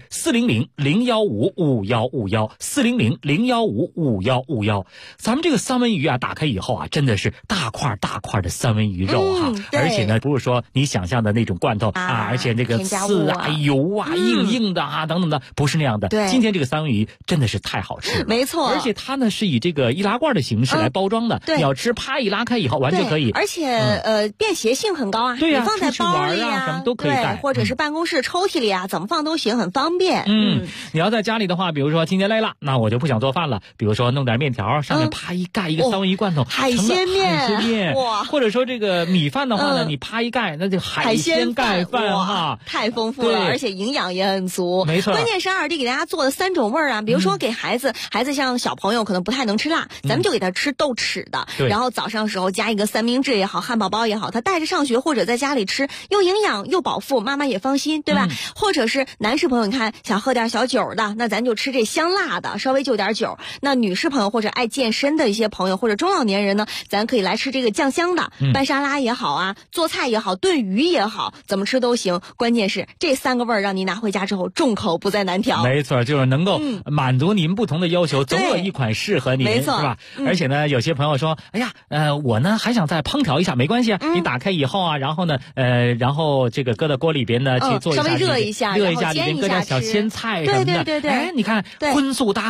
Speaker 14: 400-015-5151，400-015-5151。咱们这个三文鱼啊，打开以后啊，真的是大块大块的三文鱼肉哈，而且呢，不是说你想象的那种罐头啊，而且那个刺啊、油啊、硬的啊等等的，不是那样的。
Speaker 11: 对，
Speaker 14: 今天这个三文鱼真的是太好吃了，
Speaker 11: 没错。
Speaker 14: 而且它呢是以这个易拉罐的形式来包装的，你要吃啪一拉开以后完全可以，
Speaker 11: 而且便携性很高啊，
Speaker 14: 对呀，
Speaker 11: 你放在包里
Speaker 14: 啊，什么都可以带，
Speaker 11: 或者是办公室抽屉里啊，怎么放都行，很方便。
Speaker 14: 你要在家里的话，比如说今天累了，那我就不想做饭了，比如说弄点面条，上面啪一盖一个三文鱼罐头，
Speaker 11: 海鲜面，
Speaker 14: 哇，或者说这个米饭的话呢，你啪一盖，那就海鲜盖饭哈，
Speaker 11: 太丰富了，而且营养也很足，
Speaker 14: 没错。
Speaker 11: 关键是阿尔蒂给大家做的3种味儿啊，比如说给孩子像小朋友可能不太能吃辣，咱们就给他吃豆豉的，然后早上时候加一个三明治也好，汉堡包也好，他带着上学或者在家里吃，又营养又饱腹，妈妈也放心，对吧？或者是男士朋友，你看想喝点小酒的，那咱就吃这香辣的，稍微就点酒。那女士朋友或者爱健身的一些朋友或者中老年人呢，咱可以来吃这个酱香的，拌沙拉也好啊，做菜也好，炖鱼也好，怎么吃都行。关键是这3个味儿让您拿回家之后众口不再难调。
Speaker 14: 没错，就是能够满足您不同的要求，总有一款适合您，是吧？而且呢，有些朋友说，哎呀，我呢还想再烹调一下，没关系啊，你打开以后啊，然后呢，然后这个搁到锅里边呢去做一下，
Speaker 11: 稍微热一下，
Speaker 14: 里边搁点小鲜菜什么的，
Speaker 11: 对，
Speaker 14: 哎，你看荤素搭配又特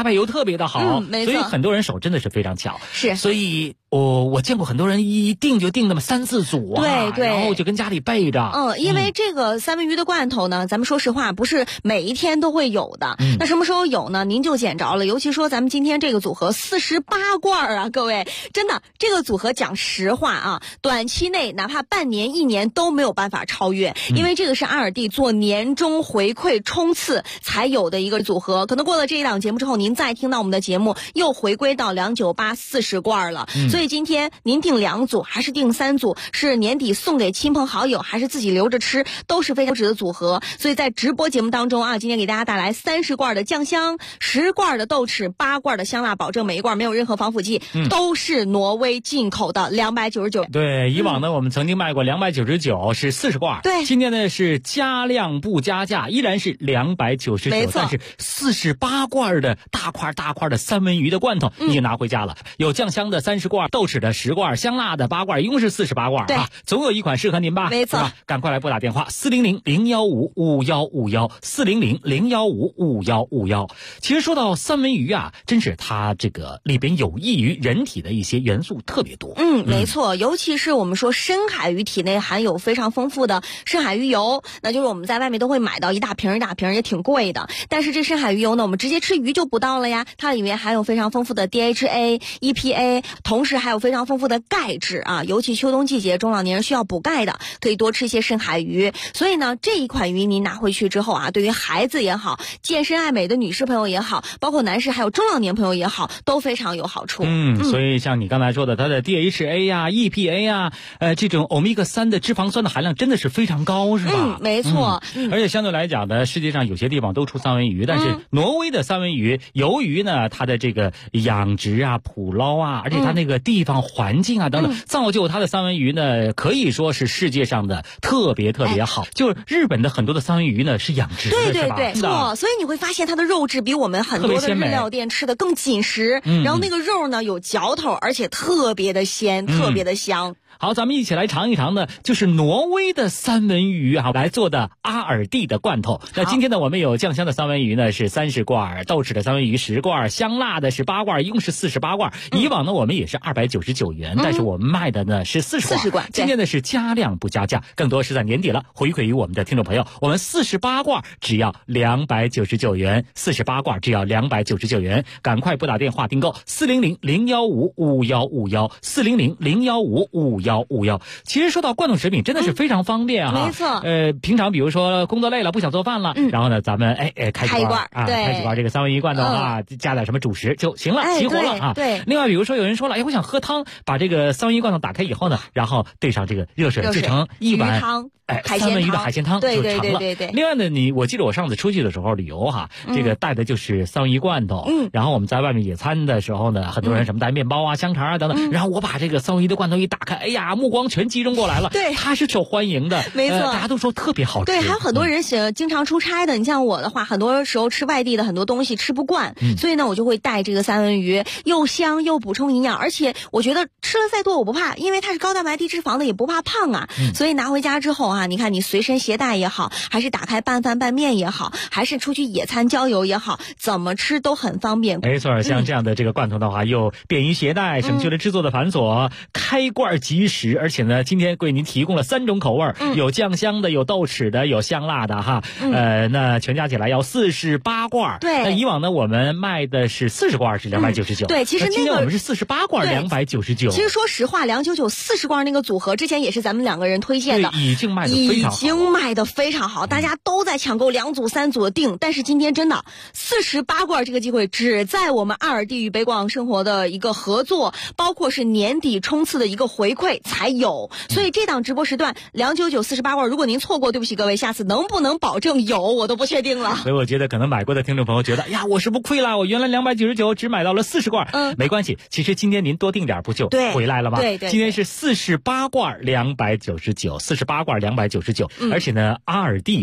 Speaker 14: 特别的好，
Speaker 11: 没错，
Speaker 14: 所以很多人手真的是非常巧。
Speaker 11: 是，
Speaker 14: 所以我见过很多人一订就订那么3、4组啊，
Speaker 11: 对，
Speaker 14: 然后就跟家里备着。
Speaker 11: 因为这个三文鱼的罐头呢，咱们说实话不是每一天都会有的。那什么时候有呢？您就捡着了。尤其说咱们今天这个组合48罐啊，各位，真的这个组合讲实话啊，短期内哪怕半年、1年都没有办法超越，因为这个是阿尔蒂做年终回馈冲刺才有的一个组合。可能过了这一档节目之后，您再听到我们的节目又回归到298 40罐了。所以今天您订2组还是订3组，是年底送给亲朋好友还是自己留着吃，都是非常值的组合。所以在直播节目当中啊，今天给大家带来30罐的酱香，10罐的豆豉，8罐的香辣，保证每一罐没有任何防腐剂，都是挪威进口的，299。
Speaker 14: 对，以往呢我们曾经卖过299是40罐，
Speaker 11: 对，
Speaker 14: 今天呢是加量不加价，依然是299，
Speaker 11: 没错，
Speaker 14: 但是48罐的大块的三文鱼的罐头你也拿回家了，有酱香的30罐，豆豉的10罐，香辣的8罐，一共是48罐啊，总有一款适合您吧？
Speaker 11: 没错，
Speaker 14: 赶快来拨打电话400-015-5151，400-015-5151。其实说到三文鱼啊，真是它这个里边有益于人体的一些元素特别多。
Speaker 11: 没错，尤其是我们说深海鱼体内含有非常丰富的深海鱼油，那就是我们在外面都会买到一大瓶也挺贵的。但是这深海鱼油呢，我们直接吃鱼就不到了呀，它里面含有非常丰富的 DHA、EPA， 同时还有非常丰富的钙质啊，尤其秋冬季节中老年人需要补钙的，可以多吃一些深海鱼。所以呢，这一款鱼您拿回去之后啊，对于孩子也好，健身爱美的女士朋友也好，包括男士还有中老年朋友也好，都非常有好处。
Speaker 14: 所以像你刚才说的，它的 DHA 呀、EPA 呀，这种欧米伽3的脂肪酸的含量真的是非常高，是吧？
Speaker 11: 没错。
Speaker 14: 而且相对来讲呢，世界上有些地方都出三文鱼，但是挪威的三文鱼，由于呢它的这个养殖啊、捕捞啊，而且它那个地方环境啊等等，造就它的三文鱼呢，可以说是世界上的特别好。就是日本的很多的三文鱼呢是养殖的，
Speaker 11: 对，错。所以你会发现它的肉质比我们很多的日料店吃的更紧实，然后那个肉呢有嚼头，而且特别的鲜，特别的香。
Speaker 14: 好，咱们一起来尝一尝的，就是挪威的三文鱼啊来做的阿尔蒂的罐头。那今天呢，我们有酱香的三文鱼呢是30罐，豆豉的三文鱼10罐，香辣的是8罐，一共是48罐。以往呢我们也是299元，但是我们卖的呢是40罐。今天呢是加量不加价，更多是在年底了，回馈于我们的听众朋友。我们48罐只要299元，48罐只要299元，赶快拨打电话订购400-015-5151，400-015-5151。其实说到罐头食品真的是非常方便哈，
Speaker 11: 没错。
Speaker 14: 平常比如说工作累了不想做饭了，然后呢咱们开几罐啊，开几罐这个三文鱼罐头啊，加点什么主食就行了，齐活了啊。
Speaker 11: 对。
Speaker 14: 另外比如说有人说了，我想喝汤，把这个三文鱼罐头打开以后呢，然后兑上这个热水制成一碗
Speaker 11: 汤。
Speaker 14: 三文鱼的海鲜汤就成了。
Speaker 11: 对。
Speaker 14: 另外呢，我记得我上次出去的时候旅游哈，这个带的就是三文鱼罐头。然后我们在外面野餐的时候呢，很多人什么带面包啊、香肠啊等等。然后我把这个三文鱼的罐头一打开，哎呀，目光全集中过来了。
Speaker 11: 对，
Speaker 14: 它是受欢迎的，
Speaker 11: 没错，
Speaker 14: 大家都说特别好吃。
Speaker 11: 对，还有很多人经常出差的，你像我的话，很多时候吃外地的很多东西吃不惯，所以呢，我就会带这个三文鱼，又香又补充营养，而且我觉得吃了再多我不怕，因为它是高蛋白低脂肪的，也不怕胖啊。所以拿回家之后啊，你看你随身携带也好，还是打开拌饭拌面也好，还是出去野餐郊游也好，怎么吃都很方便。
Speaker 14: 没错，像这样的这个罐头的话，又便于携带，省去了制作的繁琐，开罐即食，而且呢，今天为您提供了3种口味，有酱香的，有豆豉的，有香辣的哈。那全加起来要48罐。
Speaker 11: 对。
Speaker 14: 那以往呢，我们卖的是40罐是299。
Speaker 11: 对，其实
Speaker 14: 今天我们是48罐299。
Speaker 11: 其实说实话，299 40罐那个组合之前也是咱们2个人推荐的，
Speaker 14: 已经卖得非常好，
Speaker 11: 大家都在抢购2组3组的订。但是今天真的48罐这个机会只在我们阿尔蒂与北广生活的一个合作，包括是年底冲刺的一个回馈才有。所以这档直播时段299 48罐，如果您错过，对不起各位，下次能不能保证有我都不确定了。
Speaker 14: 所以我觉得可能买过的听众朋友觉得，呀，我是不是亏了？我原来299只买到了40罐。没关系，其实今天您多订点不就回来了吗？
Speaker 11: 对。
Speaker 14: 今天是48罐299，48罐299。而且呢，阿尔蒂这个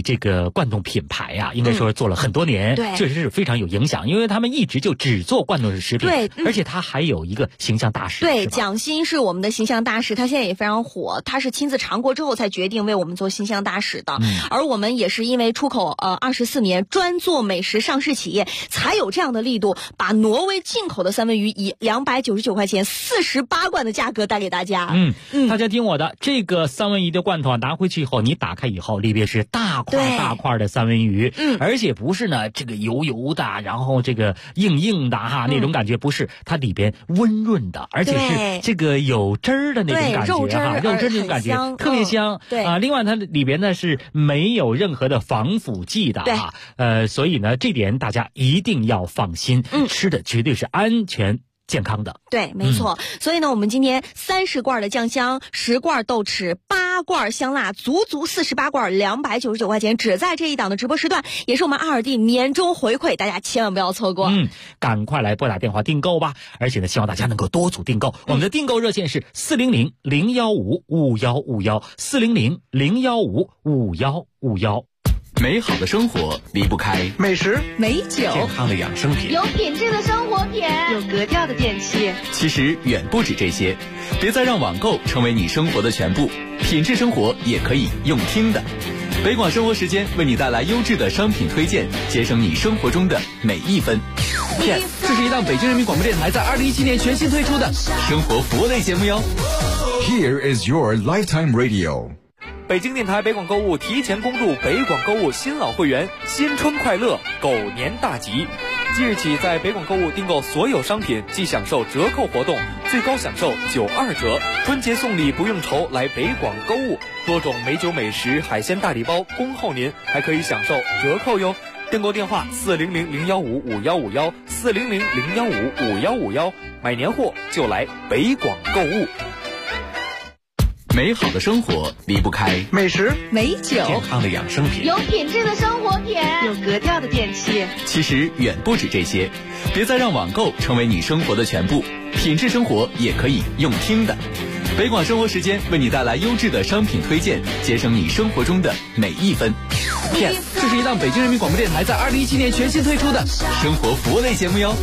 Speaker 14: 罐头品牌啊，应该说做了很多年，
Speaker 11: 对，
Speaker 14: 确实是非常有影响，因为他们一直就只做罐头食品，
Speaker 11: 对，
Speaker 14: 而且他还有一个形象大使，
Speaker 11: 对，蒋欣是我们的形象大使，他现在也非常火，他是亲自尝过之后才决定为我们做形象大使的，而我们也是因为出口24年专做美食上市企业，才有这样的力度，把挪威进口的三文鱼以299块钱48罐的价格带给大家。
Speaker 14: 大家听我的，这个三文鱼的罐头拿回去以后，你打开以后，里边是大块大块的三文鱼，而且不是呢这个油油的，然后这个硬硬的那种感觉，不是，它里边温润的，而且是这个有汁儿的那种感觉肉汁那种感觉特别香。
Speaker 11: 对
Speaker 14: 另外它里边呢是没有任何的防腐剂的所以呢这点大家一定要放心，吃的绝对是安全健康的。
Speaker 11: 对，没错。所以呢，我们今天30罐的酱香，10罐豆豉，8罐香辣，足48罐，299块钱，只在这一档的直播时段，也是我们阿尔蒂年终回馈，大家千万不要错过。
Speaker 14: 赶快来拨打电话订购吧！而且呢，希望大家能够多组订购。我们的订购热线是400-015-5151，400-015-5151。
Speaker 1: 美好的生活离不开
Speaker 8: 美食、
Speaker 10: 美酒、
Speaker 1: 健康的养生品、
Speaker 6: 有品质的生活品、
Speaker 10: 有格调的电器。
Speaker 1: 其实远不止这些，别再让网购成为你生活的全部，品质生活也可以用听的。北广生活时间为你带来优质的商品推荐，节省你生活中的每一分。
Speaker 12: Yes， 这是一档北京人民广播电台在2017年全新推出的
Speaker 1: 生活服务类节目哟。
Speaker 13: Here is your lifetime radio。
Speaker 9: 北京电台北广购物提前恭祝北广购物新老会员新春快乐，狗年大吉！即日起，在北广购物订购所有商品即享受折扣活动，最高享受92折。春节送礼不用愁，来北广购物，多种美酒美食、海鲜大礼包恭候您，还可以享受折扣哟。订购电话400-015-5151，400-015-5151，买年货就来北广购物。
Speaker 1: 美好的生活离不开
Speaker 8: 美食、
Speaker 10: 美酒、
Speaker 1: 健康的养生品、
Speaker 6: 有品质的生活品、
Speaker 10: 有格调的电器。
Speaker 1: 其实远不止这些，别再让网购成为你生活的全部，品质生活也可以用听的。北广生活时间为你带来优质的商品推荐，节省你生活中的每一分。
Speaker 12: Yes， 这是一档北京人民广播电台在2017年全新推出的
Speaker 1: 生活服务类节目哟。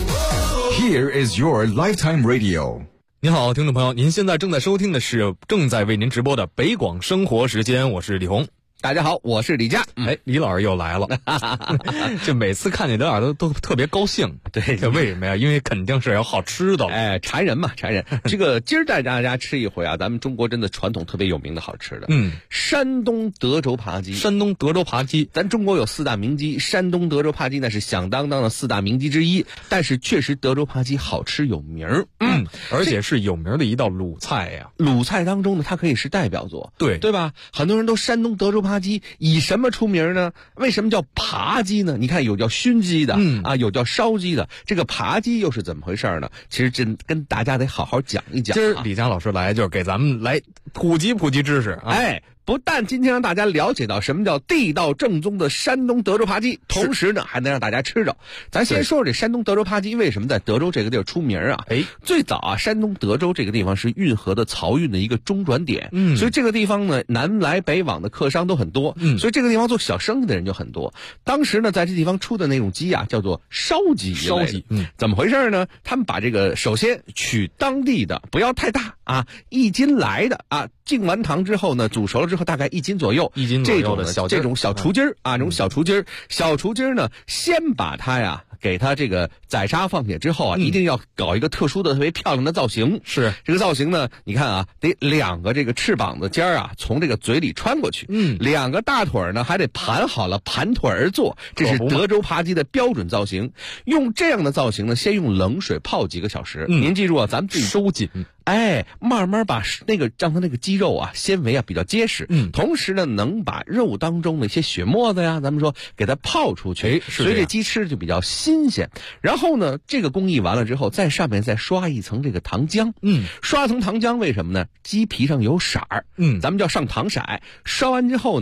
Speaker 13: Here is your lifetime radio。
Speaker 16: 您好，听众朋友，您现在正在收听的是正在为您直播的北广生活时间，我是李红。
Speaker 8: 大家好，我是李佳。
Speaker 16: 李老师又来了，这每次看见李老师都特别高兴。
Speaker 8: 对，
Speaker 16: 这为什么呀？因为肯定是有好吃的。
Speaker 8: 馋人嘛，馋人。这个今儿带大家吃一回啊，咱们中国真的传统特别有名的好吃的。山东德州扒鸡。
Speaker 16: 山东德州扒鸡，
Speaker 8: 咱中国有4大名鸡，山东德州扒鸡那是响当当的4大名鸡之一。但是确实德州扒鸡好吃有名儿，
Speaker 16: 而且是有名的一道鲁菜呀。
Speaker 8: 鲁菜当中呢，它可以是代表作，
Speaker 16: 对
Speaker 8: 吧？很多人都山东德州扒鸡以什么出名呢？为什么叫扒鸡呢？你看有叫熏鸡的，有叫烧鸡的，这个扒鸡又是怎么回事呢？其实真跟大家得好好讲一讲。
Speaker 16: 今儿李佳老师来就是给咱们来普及知识啊。
Speaker 8: 不但今天让大家了解到什么叫地道正宗的山东德州扒鸡，同时呢还能让大家吃着。咱先说说这山东德州扒鸡为什么在德州这个地儿出名啊？最早啊，山东德州这个地方是运河的漕运的一个中转点，所以这个地方呢南来北往的客商都很多，所以这个地方做小生意的人就很多。当时呢在这地方出的那种鸡啊叫做烧鸡，怎么回事呢？他们把这个首先取当地的，不要太大啊，1斤来的啊，浸完糖之后呢煮熟了之后大概1斤左右，这种小雏鸡儿啊，这种小雏鸡儿呢，先把它呀给它这个宰杀放血之后啊，一定要搞一个特殊的特别漂亮的造型。
Speaker 16: 是
Speaker 8: 这个造型呢，你看啊，得2个这个翅膀的尖儿啊从这个嘴里穿过去，2个大腿呢还得盘好了，盘腿而坐，这是德州扒鸡的标准造型。用这样的造型呢，先用冷水泡几个小时。您记住啊，咱们自己
Speaker 16: 收紧。
Speaker 8: 慢慢把让它那个鸡肉啊纤维啊比较结实，同时呢能把肉当中的一些血沫子呀，咱们说给它泡出去，所以这鸡吃就比较新鲜。然后呢，这个工艺完了之后，在上面再刷一层这个糖浆，刷一层糖浆为什么呢？鸡皮上有色儿，咱们叫上糖色。刷完之后呢，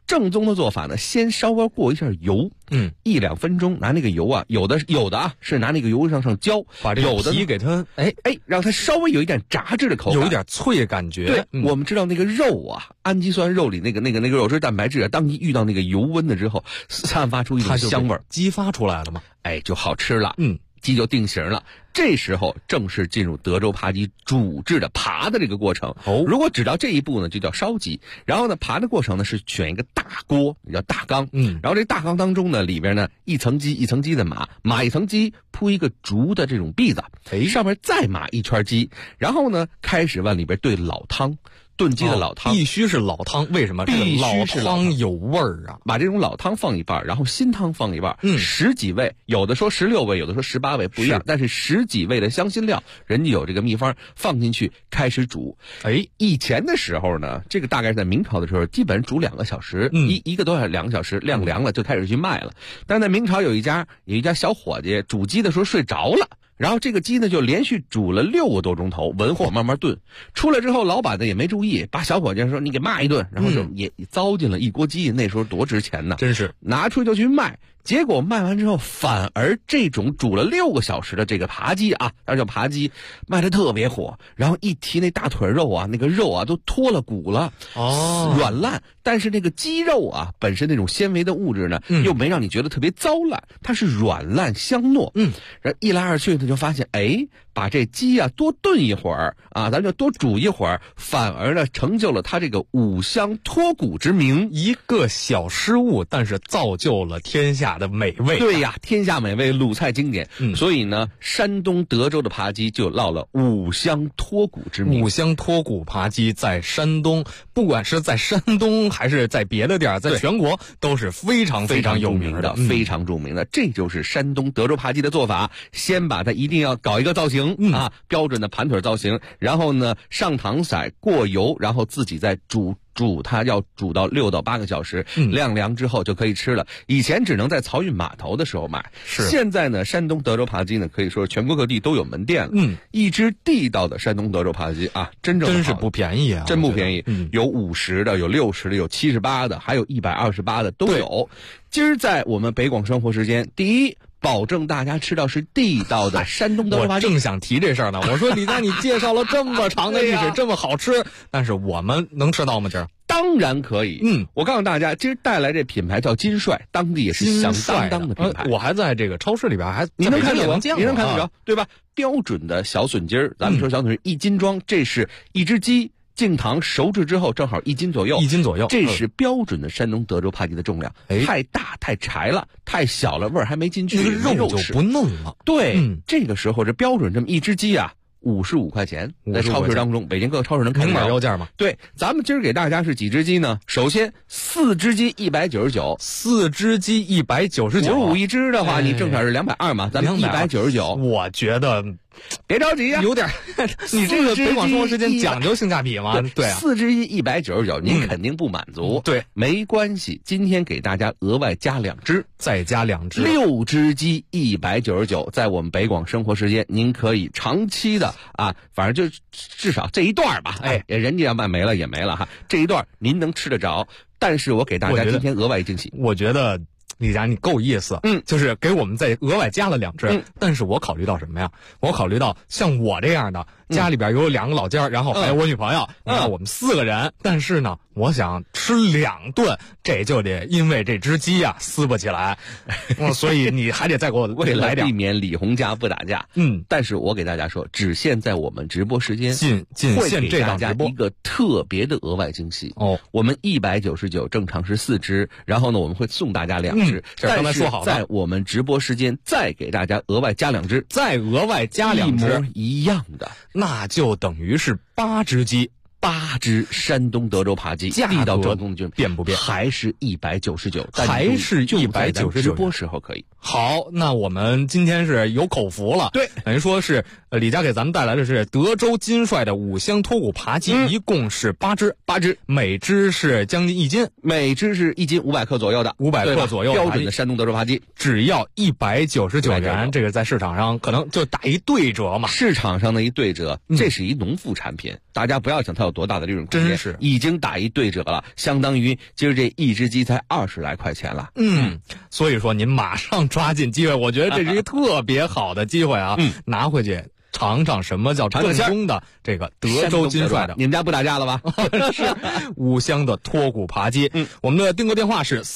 Speaker 8: 正宗的做法呢，先稍微过一下油，1-2分钟，拿那个油啊，有的是拿那个油上浇，
Speaker 16: 把这个
Speaker 8: 有的
Speaker 16: 皮给它
Speaker 8: 让它稍微有一点炸制的口感，
Speaker 16: 有一点脆感觉。
Speaker 8: 对，我们知道那个肉啊，氨基酸肉里那个肉质蛋白质啊，当你遇到那个油温了之后，散发出一种香味儿，
Speaker 16: 激发出来了嘛，
Speaker 8: 就好吃了。鸡就定型了，这时候正式进入德州扒鸡煮制的扒的这个过程。如果只到这一步呢，就叫烧鸡。然后呢，扒的过程呢是选一个大锅，叫大缸。然后这大缸当中呢，里边呢一层鸡一层鸡的码一层鸡，铺一个竹的这种篦子，上面再码一圈鸡，然后呢开始往里边兑老汤。炖鸡的老汤
Speaker 16: 必须是老汤，为什么？这个老汤有味儿啊！
Speaker 8: 把这种老汤放一半，然后新汤放一半，10几味，有的说16味，有的说18味，不一样。但是10几味的香辛料，人家有这个秘方，放进去开始煮。以前的时候呢，这个大概是在明朝的时候，基本煮2个小时，一个多小时2个小时，晾凉了就开始去卖了。但在明朝有一家小伙计煮鸡的时候睡着了。然后这个鸡呢就连续煮了6个多钟头，文火慢慢炖。出来之后，老板呢也没注意，把小伙计说你给骂一顿，然后就也糟践了一锅鸡。那时候多值钱呢，
Speaker 16: 真是
Speaker 8: 拿出去就去卖。结果卖完之后，反而这种煮了6个小时的这个扒鸡啊，当然叫扒鸡，卖得特别火。然后一提那大腿肉啊，那个肉啊都脱了骨了，软烂。但是那个鸡肉啊，本身那种纤维的物质呢，又没让你觉得特别糟烂，它是软烂香糯。然后一来二去呢，就发现把这鸡啊多炖一会儿啊，咱就多煮一会儿，反而呢成就了它这个五香脱骨之名。
Speaker 16: 一个小失误，但是造就了天下的美味。
Speaker 8: 对呀，天下美味，鲁菜经典。所以呢，山东德州的扒鸡就落了五香脱骨之名。
Speaker 16: 五香脱骨扒鸡在山东，不管是在山东还是在别的地儿，在全国都是非常非常有名的，
Speaker 8: 非常著名的。这就是山东德州扒鸡的做法。先把它一定要搞一个造型标准的盘腿造型，然后呢上糖色过油，然后自己再煮它，要煮到6到8个小时，晾凉之后就可以吃了。以前只能在漕运码头的时候买，现在呢，山东德州扒鸡呢，可以说全国各地都有门店了。一只地道的山东德州扒鸡啊，真
Speaker 16: 是不便宜啊，
Speaker 8: 真不便宜。有50的，有60的，有78的，还有128的都有。今儿在我们北广生活时间，第一，保证大家吃到是地道的山东德州扒鸡。
Speaker 16: 我正想提这事儿呢，我说李佳，你介绍了这么长的历史，这么好吃，但是我们能吃到吗？今儿
Speaker 8: 当然可以。我告诉大家，今儿带来这品牌叫金帅，当地也是响当当的品牌。
Speaker 16: 我还在这个超市里边
Speaker 8: 你能看得
Speaker 16: 着，
Speaker 8: 你能看得着，对吧？标准的小笋筋儿，咱们说小笋1斤装，这是一只鸡。净糖熟制之后正好1斤左右，这是标准的山东德州扒鸡的重量。太大太柴了，太小了味儿还没进去，
Speaker 16: 肉就不嫩了。
Speaker 8: 对，这个时候这标准这么一只鸡啊，55块钱，在超市当中，北京各个超市能看到。
Speaker 16: 明码标价吗？
Speaker 8: 对，咱们今儿给大家是几只鸡呢？首先4只鸡199，4
Speaker 16: 只鸡199，55
Speaker 8: 一只的话，你正好是220嘛，咱们199。
Speaker 16: 我觉得。
Speaker 8: 别着急呀，
Speaker 16: 有点，你这个北广生活时间讲究性价比吗？对啊
Speaker 8: ，4只鸡199，您肯定不满足。
Speaker 16: 对，
Speaker 8: 没关系，今天给大家额外加2只，
Speaker 16: 再加2只
Speaker 8: ，6只鸡199，在我们北广生活时间，您可以长期的反正就至少这一段吧，人家要卖没了也没了哈，这一段您能吃得着。但是我给大家今天额外惊喜，
Speaker 16: 我觉得。李佳，你够意思，就是给我们再额外加了2只，但是我考虑到什么呀？我考虑到像我这样的，家里边有2个老家，然后还有我女朋友，你看我们4个人，但是呢，我想吃2顿，这就得因为这只鸡撕不起来，所以你还得再给我
Speaker 8: 为了
Speaker 16: 来点，
Speaker 8: 避免李红家不打架。但是我给大家说，只限在我们直播时间，
Speaker 16: 会
Speaker 8: 给大家一个特别的额外惊喜
Speaker 16: 哦。
Speaker 8: 我们199正常是4只，然后呢，我们会送大家2只。
Speaker 16: 刚才说好了，
Speaker 8: 在我们直播时间再给大家额外加2只，
Speaker 16: 再额外加2只，
Speaker 8: 一模一样的，
Speaker 16: 那就等于是8只鸡
Speaker 8: ，8只山东德州扒鸡，地道正宗就
Speaker 16: 变不变？
Speaker 8: 还是199，
Speaker 16: 还是199，
Speaker 8: 直播时候可以。
Speaker 16: 好，那我们今天是有口福了，
Speaker 8: 对，
Speaker 16: 等于说是李佳给咱们带来的是德州金帅的五香脱骨扒鸡，一共是8只，每只是将近1斤，
Speaker 8: 每只是1斤500克左右的
Speaker 16: ，500克左右
Speaker 8: 标准的山东德州扒鸡，
Speaker 16: 只要199元，这个在市场上可能就打一对折嘛。
Speaker 8: 市场上的一对折，这是一农副产品，大家不要想它有有多大的利润空间，
Speaker 16: 真是
Speaker 8: 已经打一对折了，相当于今儿这一只鸡才20来块钱了。
Speaker 16: 所以说您马上抓紧机会，我觉得这是一个特别好的机会啊，拿回去尝尝什么叫正宗的这个德州金帅的。
Speaker 8: 你们家不打架了吧？
Speaker 16: 是五香的脱骨扒鸡。我们的订购电话是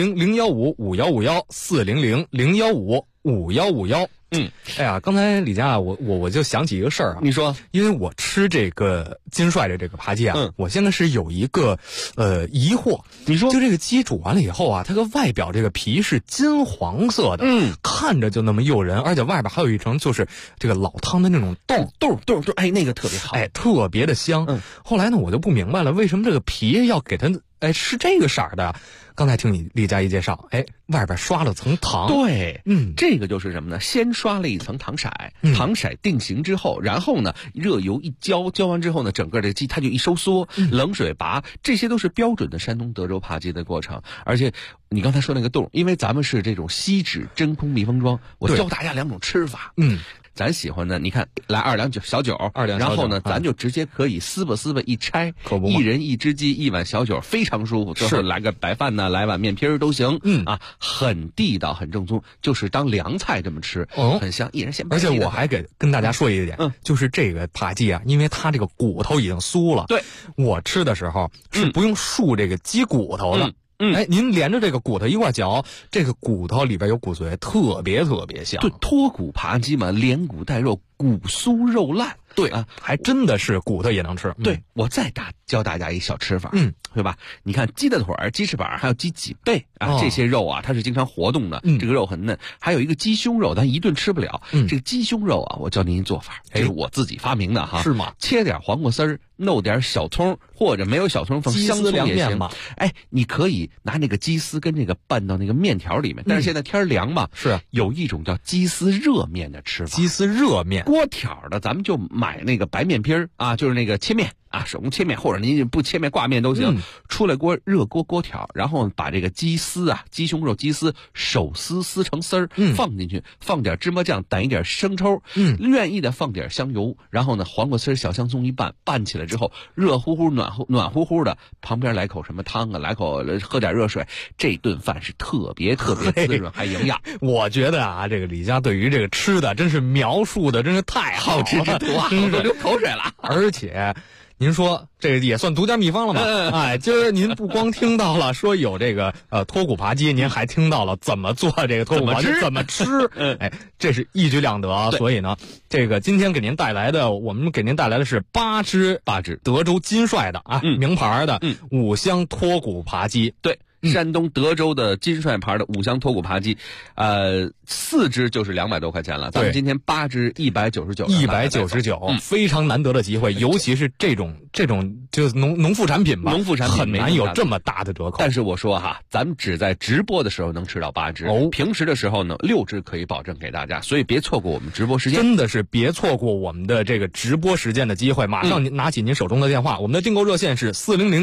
Speaker 16: 400-015-5151，400-015-5151。哎呀，刚才李佳我就想起一个事儿啊。
Speaker 8: 你说，
Speaker 16: 因为我吃这个金帅的这个扒鸡啊，我现在是有一个疑惑。
Speaker 8: 你说，
Speaker 16: 就这个鸡煮完了以后啊，它个外表这个皮是金黄色的，看着就那么诱人，而且外边还有一层就是这个老汤的那种豆，
Speaker 8: 哎，那个特别好，
Speaker 16: 哎，特别的香。后来呢，我就不明白了，为什么这个皮要给它是这个色儿的？刚才听你李佳一介绍，外边刷了层糖。
Speaker 8: 对，这个就是什么呢？先刷了一层糖色，糖色定型之后，然后呢，热油一浇完之后呢，整个这鸡它就一收缩，冷水拔，这些都是标准的山东德州扒鸡的过程。而且你刚才说那个冻，因为咱们是这种锡纸真空密封装，我教大家2种吃法。咱喜欢的，你看来2两小酒，然后呢，咱就直接可以撕吧一拆，一人一只鸡1碗小酒，非常舒服。最后来个白饭呢，来碗面皮都行。很地道，很正宗，就是当凉菜这么吃，很香。一人先
Speaker 16: 而且我还跟大家说一点，就是这个扒鸡啊，因为它这个骨头已经酥了，
Speaker 8: 对，
Speaker 16: 我吃的时候是不用涮这个鸡骨头的。您连着这个骨头一块嚼，这个骨头里边有骨髓，特别香。
Speaker 8: 对，脱骨扒鸡嘛，连骨带肉，骨酥肉烂。
Speaker 16: 对啊，还真的是骨头也能吃。
Speaker 8: 对，我再教大家一小吃法，对吧？你看鸡的腿儿、鸡翅膀，还有鸡脊背啊，这些肉啊，它是经常活动的，这个肉很嫩。还有一个鸡胸肉，咱一顿吃不了。这个鸡胸肉啊，我教您一做法，这是我自己发明的哈。
Speaker 16: 是吗？
Speaker 8: 切点黄瓜丝儿，弄点小葱，或者没有小葱放香葱也行。你可以拿那个鸡丝跟这个拌到那个面条里面。但是现在天凉嘛，
Speaker 16: 是
Speaker 8: 有一种叫鸡丝热面的吃法。
Speaker 16: 鸡丝热面，
Speaker 8: 锅条的，咱们就买那个白面皮儿啊，就是那个切面啊，手工切面，或者您不切面挂面都行。出来锅热锅条，然后把这个鸡丝啊，鸡胸肉鸡丝手撕成丝儿，放进去，放点芝麻酱，掸一点生抽，愿意的放点香油，然后呢，黄瓜丝、小香葱一拌起来之后，热乎乎、暖乎乎的，旁边来口什么汤啊，来口喝点热水，这顿饭是特别滋润还营养。
Speaker 16: 我觉得啊，这个李佳对于这个吃的真是描述的真是太好
Speaker 8: 吃之徒啊，我都流口水了。
Speaker 16: 而且您说这也算独家秘方了吗？今儿您不光听到了说有这个脱骨扒鸡，您还听到了怎么做这个脱骨扒鸡，怎么吃。这是一举两得。所以呢，这个今天我们给您带来的是8只德州金帅的名牌的五香脱骨扒鸡。
Speaker 8: 对。山东德州的金帅牌的五香脱骨扒鸡，4只就是200多块钱了。咱们今天8只199，
Speaker 16: 非常难得的机会，尤其是这种就是农副产品吧，
Speaker 8: 农副产品
Speaker 16: 很难有这么大的折扣。
Speaker 8: 但是我说哈，咱们只在直播的时候能吃到8只，平时的时候呢6只可以保证给大家，所以别错过我们直播时间，
Speaker 16: 真的是别错过我们的这个直播时间的机会。马上拿起您手中的电话，我们的订购热线是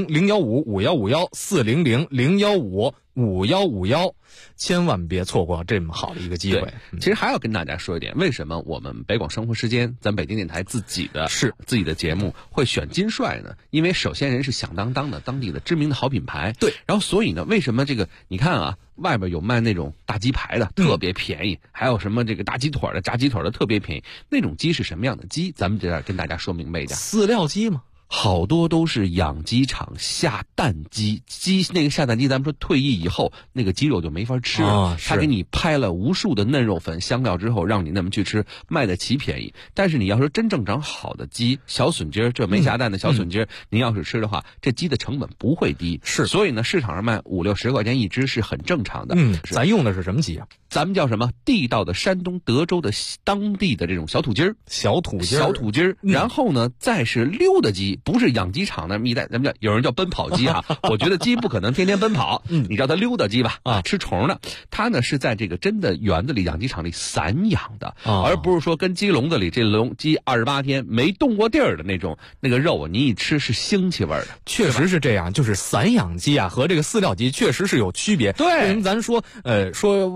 Speaker 16: 400-015-5151，400-015-5151，千万别错过这么好的一个机会。
Speaker 8: 其实还要跟大家说一点，为什么我们北广生活时间，咱北京电台自己的节目会选金帅呢？因为首先人是响当当的当地的知名的好品牌，
Speaker 16: 对。
Speaker 8: 然后所以呢，为什么这个你看啊，外边有卖那种大鸡排的，特别便宜，还有什么这个大鸡腿的、炸鸡腿的特别便宜，那种鸡是什么样的鸡？咱们这样跟大家说明白一点，
Speaker 16: 饲料鸡吗？
Speaker 8: 好多都是养鸡场下蛋鸡，那个下蛋鸡，咱们说退役以后那个鸡肉就没法吃了，他给你拍了无数的嫩肉粉、香料之后，让你那么去吃，卖得起便宜。但是你要说真正长好的鸡，小笋鸡儿，这没下蛋的小笋鸡儿，您要是吃的话，这鸡的成本不会低。所以呢，市场上卖5、60块钱一只是很正常的。
Speaker 16: 咱用的是什么鸡啊？
Speaker 8: 咱们叫什么？地道的山东德州的当地的这种小土鸡儿，小土鸡儿。然后呢，再是溜达鸡。不是养鸡场那么一代，咱们叫有人叫奔跑鸡哈。我觉得鸡不可能天天奔跑，你叫它溜达鸡吧，吃虫的。它呢是在这个真的园子里、养鸡场里散养的，而不是说跟鸡笼子里这鸡28天没动过地儿的那种那个肉，你一吃是腥气味的。
Speaker 16: 确实是这样，就是散养鸡啊和这个饲料鸡确实是有区别。
Speaker 8: 对，
Speaker 16: 为什么咱说外边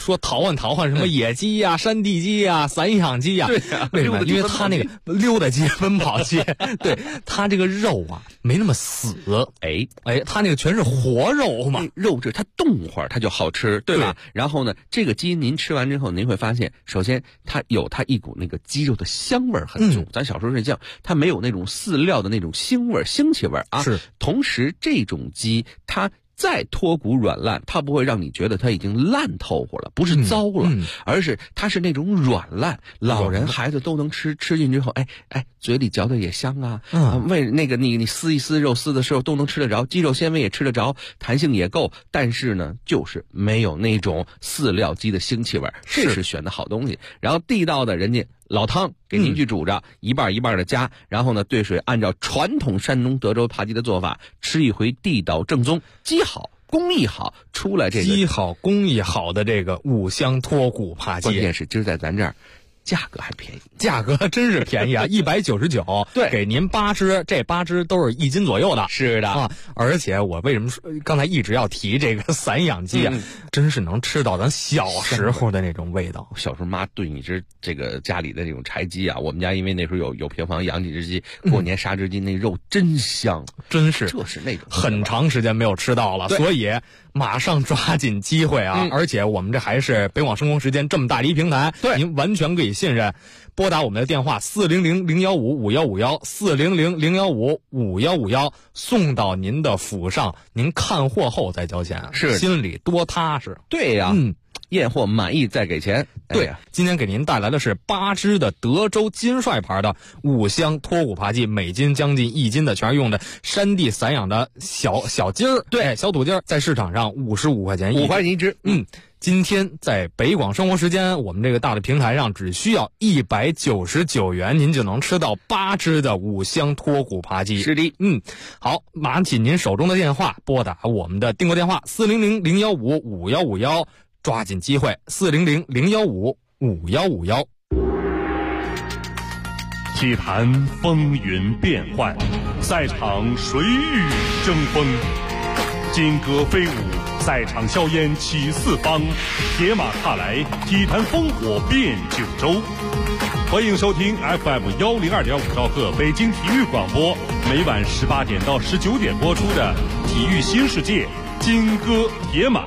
Speaker 16: 说淘换什么野鸡呀、山地鸡呀、散养鸡呀，
Speaker 8: 对呀，
Speaker 16: 为什么？因为它那个溜达鸡、奔跑鸡，对它这个肉啊没那么死，它那个全是活肉嘛，
Speaker 8: 肉质它动会儿它就好吃，对吧？然后呢，这个鸡您吃完之后，您会发现，首先它有它一股那个鸡肉的香味很重，咱小时候睡觉，它没有那种饲料的那种腥味、腥气味啊。
Speaker 16: 是，
Speaker 8: 同时这种鸡它再脱骨软烂，它不会让你觉得它已经烂透乎了，不是糟了，而是它是那种软烂，老人孩子都能吃，吃进之后，嘴里嚼的也香啊，为那个你撕一撕肉撕的时候都能吃得着，肌肉纤维也吃得着，弹性也够，但是呢，就是没有那种饲料鸡的腥气味，这是选的好东西。然后地道的人家老汤给您去煮着，一半一半的加，然后呢兑水，按照传统山东德州扒鸡的做法，吃一回地道正宗，鸡好工艺好，出来这个
Speaker 16: 鸡好工艺好的这个五香脱骨扒鸡，
Speaker 8: 关键是今儿在咱这儿价格还便宜，
Speaker 16: 价格真是便宜啊，199，
Speaker 8: 对，
Speaker 16: 给您8只，这8只都是1斤左右的，
Speaker 8: 是的
Speaker 16: 啊。而且我为什么说刚才一直要提这个散养鸡啊？真是能吃到咱小时候的那种味道。
Speaker 8: 小时候妈炖一只这个家里的这种柴鸡啊，我们家因为那时候有平房养几只鸡，过年杀只鸡，那肉真香，
Speaker 16: 真是，
Speaker 8: 这是那种
Speaker 16: 很长时间没有吃到了，所以马上抓紧机会啊！而且我们这还是北广生活时间这么大的一平台，
Speaker 8: 对，
Speaker 16: 您完全可以信任。拨打我们的电话400-015-5151，400-015-5151，送到您的府上，您看货后再交钱，
Speaker 8: 是
Speaker 16: 心里多踏实。
Speaker 8: 对呀，验货满意再给钱。
Speaker 16: 对，今天给您带来的是8只的德州金帅牌的五香脱骨扒鸡，每斤将近1斤的，全是用的山地散养的小鸡儿，对，小土鸡儿，在市场上55块钱
Speaker 8: 5块钱一只。
Speaker 16: 今天在北广生活时间，我们这个大的平台上只需要199元，您就能吃到8只的五香脱骨扒鸡。
Speaker 8: 是的，
Speaker 16: 好，拿起您手中的电话，拨打我们的订购电话400-015-5151，抓紧机会，400-015-5151。
Speaker 3: 体坛风云变幻，赛场谁与争锋？金戈飞舞，赛场硝烟起四方，铁马踏来，体坛烽火遍九州。欢迎收听 FM102.5兆赫北京体育广播，每晚18点到19点播出的《体育新世界》金戈铁马。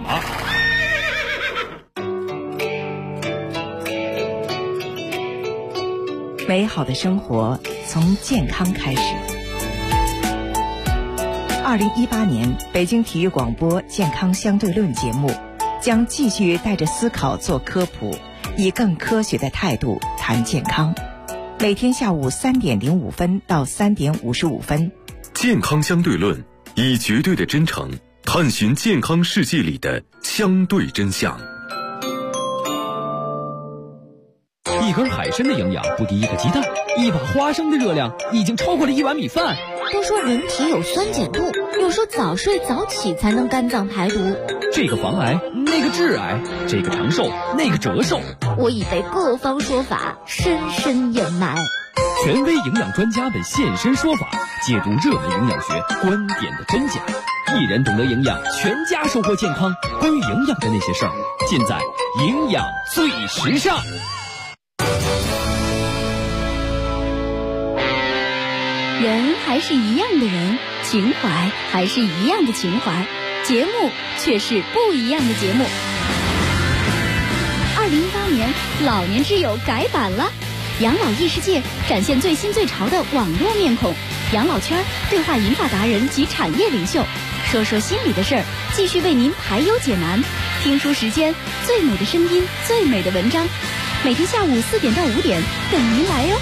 Speaker 17: 美好的生活从健康开始。2018年北京体育广播健康相对论节目将继续带着思考做科普，以更科学的态度谈健康。每天下午3点05分到3点55分。
Speaker 18: 健康相对论，以绝对的真诚探寻健康世界里的相对真相。
Speaker 12: 一根海参的营养不敌一个鸡蛋，一把花生的热量已经超过了1碗米饭。
Speaker 6: 都说人体有酸碱度，又说早睡早起才能肝脏排毒。
Speaker 12: 这个防癌，那个致癌，这个长寿，那个折寿。
Speaker 6: 我已被各方说法深深掩埋。
Speaker 12: 权威营养专家们现身说法，解读热门营养学观点的真假。一人懂得营养，全家收获健康。关于营养的那些事儿，尽在营养最时尚。
Speaker 6: 人还是一样的人，情怀还是一样的情怀，节目却是不一样的节目。2018年，老年之友改版了，养老异世界展现最新最潮的网络面孔，养老圈对话银发达人及产业领袖，说说心里的事儿，继续为您排忧解难。听书时间，最美的声音，最美的文章，每天下午4点到5点等您来哟。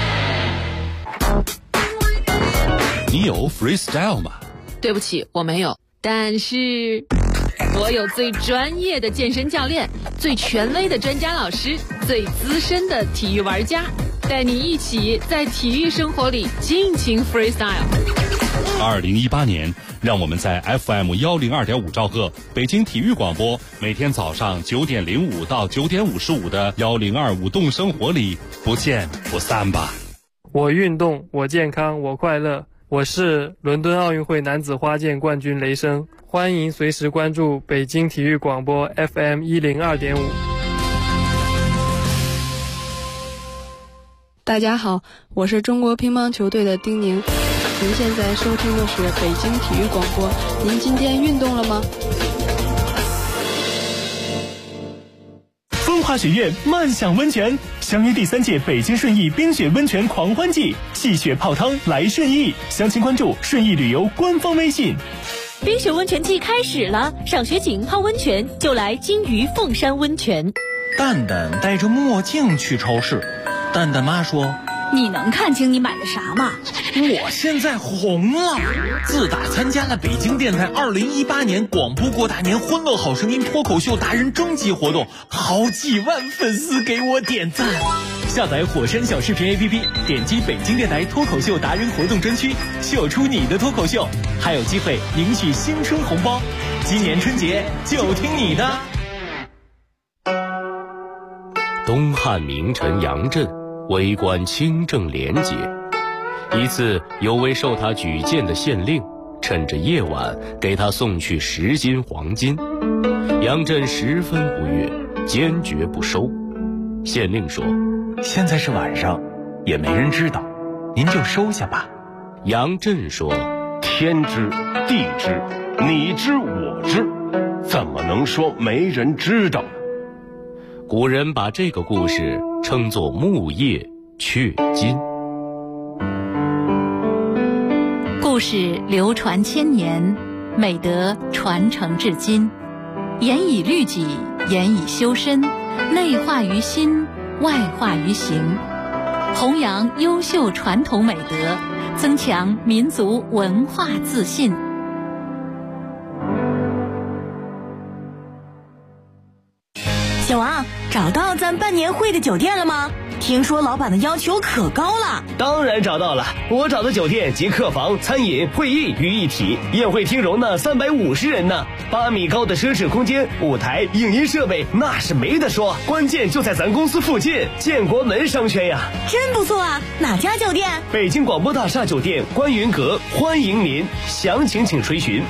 Speaker 1: 你有 freestyle 吗？
Speaker 4: 对不起，我没有。但是我有最专业的健身教练，最权威的专家老师，最资深的体育玩家，带你一起在体育生活里尽情 freestyle。
Speaker 3: 2018年，让我们在 FM102.5兆赫北京体育广播，每天早上9点05到9点55的102舞动生活里不见不散吧。
Speaker 19: 我运动，我健康，我快乐。 我是伦敦奥运会男子花剑冠军雷声，欢迎随时关注北京体育广播 FM102.5。
Speaker 20: 大家好，我是中国乒乓球队的丁宁。您现在收听的是北京体育广播。您今天运动了吗？
Speaker 21: 风华学院漫享温泉相约第3届北京顺义冰雪温泉狂欢季，戏雪泡汤来顺义，详情关注顺义旅游官方微信。
Speaker 22: 冰雪温泉季开始了，赏雪景泡温泉就来金鱼凤山温泉。
Speaker 7: 蛋蛋戴着墨镜去超市，蛋蛋妈说：“
Speaker 23: 你能看清你买的啥吗？”
Speaker 7: 我现在红了，自打参加了北京电台2018年广播过大年欢乐好声音脱口秀达人征集活动，好几万粉丝给我点赞。
Speaker 21: 下载火山小视频 APP， 点击北京电台脱口秀达人活动专区，秀出你的脱口秀，还有机会领取新春红包。今年春节就听你的。
Speaker 24: 东汉名臣杨震为官清正廉洁，一次有位受他举荐的县令趁着夜晚给他送去10斤黄金，杨震十分不悦，坚决不收。县令说：“
Speaker 7: 现在是晚上，也没人知道，您就收下吧。”
Speaker 24: 杨震说：“
Speaker 25: 天知地知，你知我知，怎么能说没人知道？”
Speaker 24: 古人把这个故事称作木叶雀金。
Speaker 22: 故事流传千年，美德传承至今，严以律己，严以修身，内化于心，外化于行，弘扬优秀传统美德，增强民族文化自信。
Speaker 26: 小王，找到咱办年会的酒店了吗？听说老板的要求可高了。
Speaker 27: 当然找到了，我找的酒店集客房、餐饮、会议于一体，宴会厅容纳350人呢，8米高的奢侈空间，舞台、影音设备那是没得说，关键就在咱公司附近，建国门商圈呀。
Speaker 26: 真不错啊，哪家酒店？
Speaker 27: 北京广播大厦酒店观云阁，欢迎您，详情请垂询